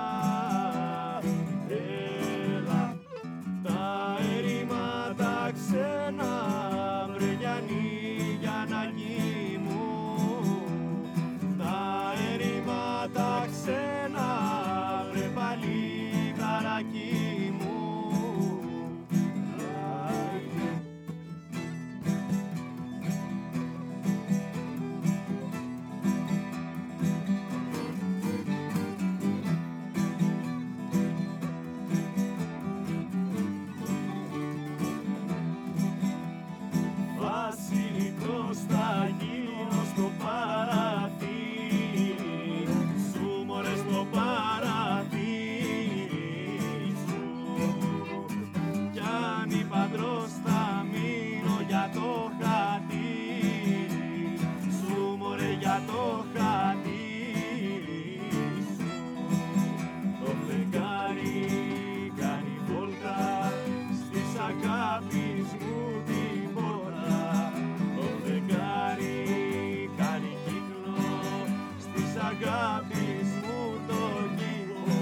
έλα. Τα ερήματα ξένα βρε Γιάννη, Γιαννακί μου. Τα ερήματα ξένα βρε παλικαράκι μου, άιντε. Βασιλικός θα γίνω στο παραθύρι σου, μωρέ, στο παραθύρι σου. Κι αν η παντρός θα μείνω για το χατήρι σου, μωρέ, για το χατήρι σου. Το φεγγάρι κάνει βόλτα στις αγάπης μου την πόρτα. Το φεγγάρι κάνει κύκλο στις αγάπης μου το κύκλο.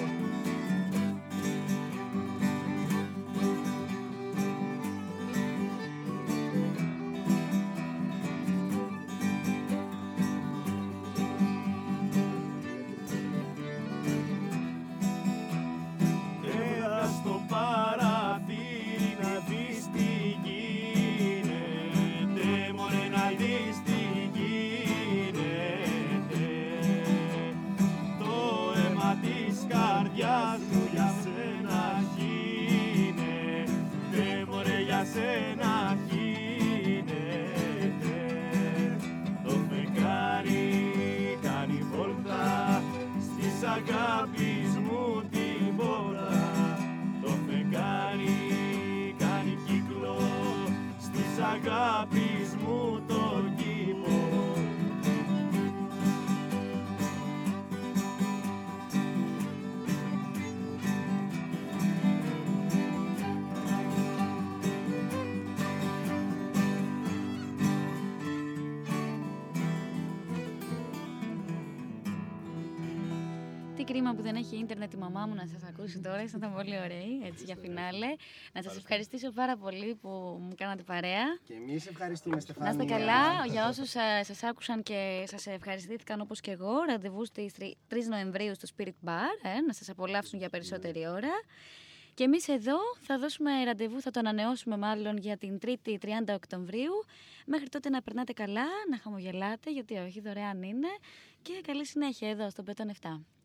Έλα στο παραθύρι να δεις τι γίνεται, μωρέ, να δεις τι γίνεται. Το αίμα της καρδιάς μου για σένα γίνεται, μωρέ, για σένα γίνεται. Το φεγγάρι κάνει βόλτα στις αγάπης μου την πόρτα. Το φεγγάρι κάνει κύκλο στις αγάπης μου τον κήπο. τι κρίμα που δεν έχει ίντερνετ η μαμά μου να σας ακούσει τώρα. Ήσασταν πολύ ωραίοι, έτσι για φινάλε. Να σας ευχαριστήσω πάρα πολύ που μου κάνατε παρέα. Και εμείς ευχαριστούμε, Να Στεφάνια. είστε καλά. Για όσους ε, σας άκουσαν και σας ευχαριστήθηκαν όπως και εγώ, ραντεβού στις τρεις Νοεμβρίου στο Spirit Bar, ε, να σας απολαύσουν για περισσότερη ώρα. Και εμείς εδώ θα δώσουμε ραντεβού, θα το ανανεώσουμε μάλλον για την Τρίτη τριάντα Οκτωβρίου. Μέχρι τότε να περνάτε καλά, να χαμογελάτε, γιατί όχι, δωρεάν είναι. Και καλή συνέχεια εδώ στο Μπετόν επτά.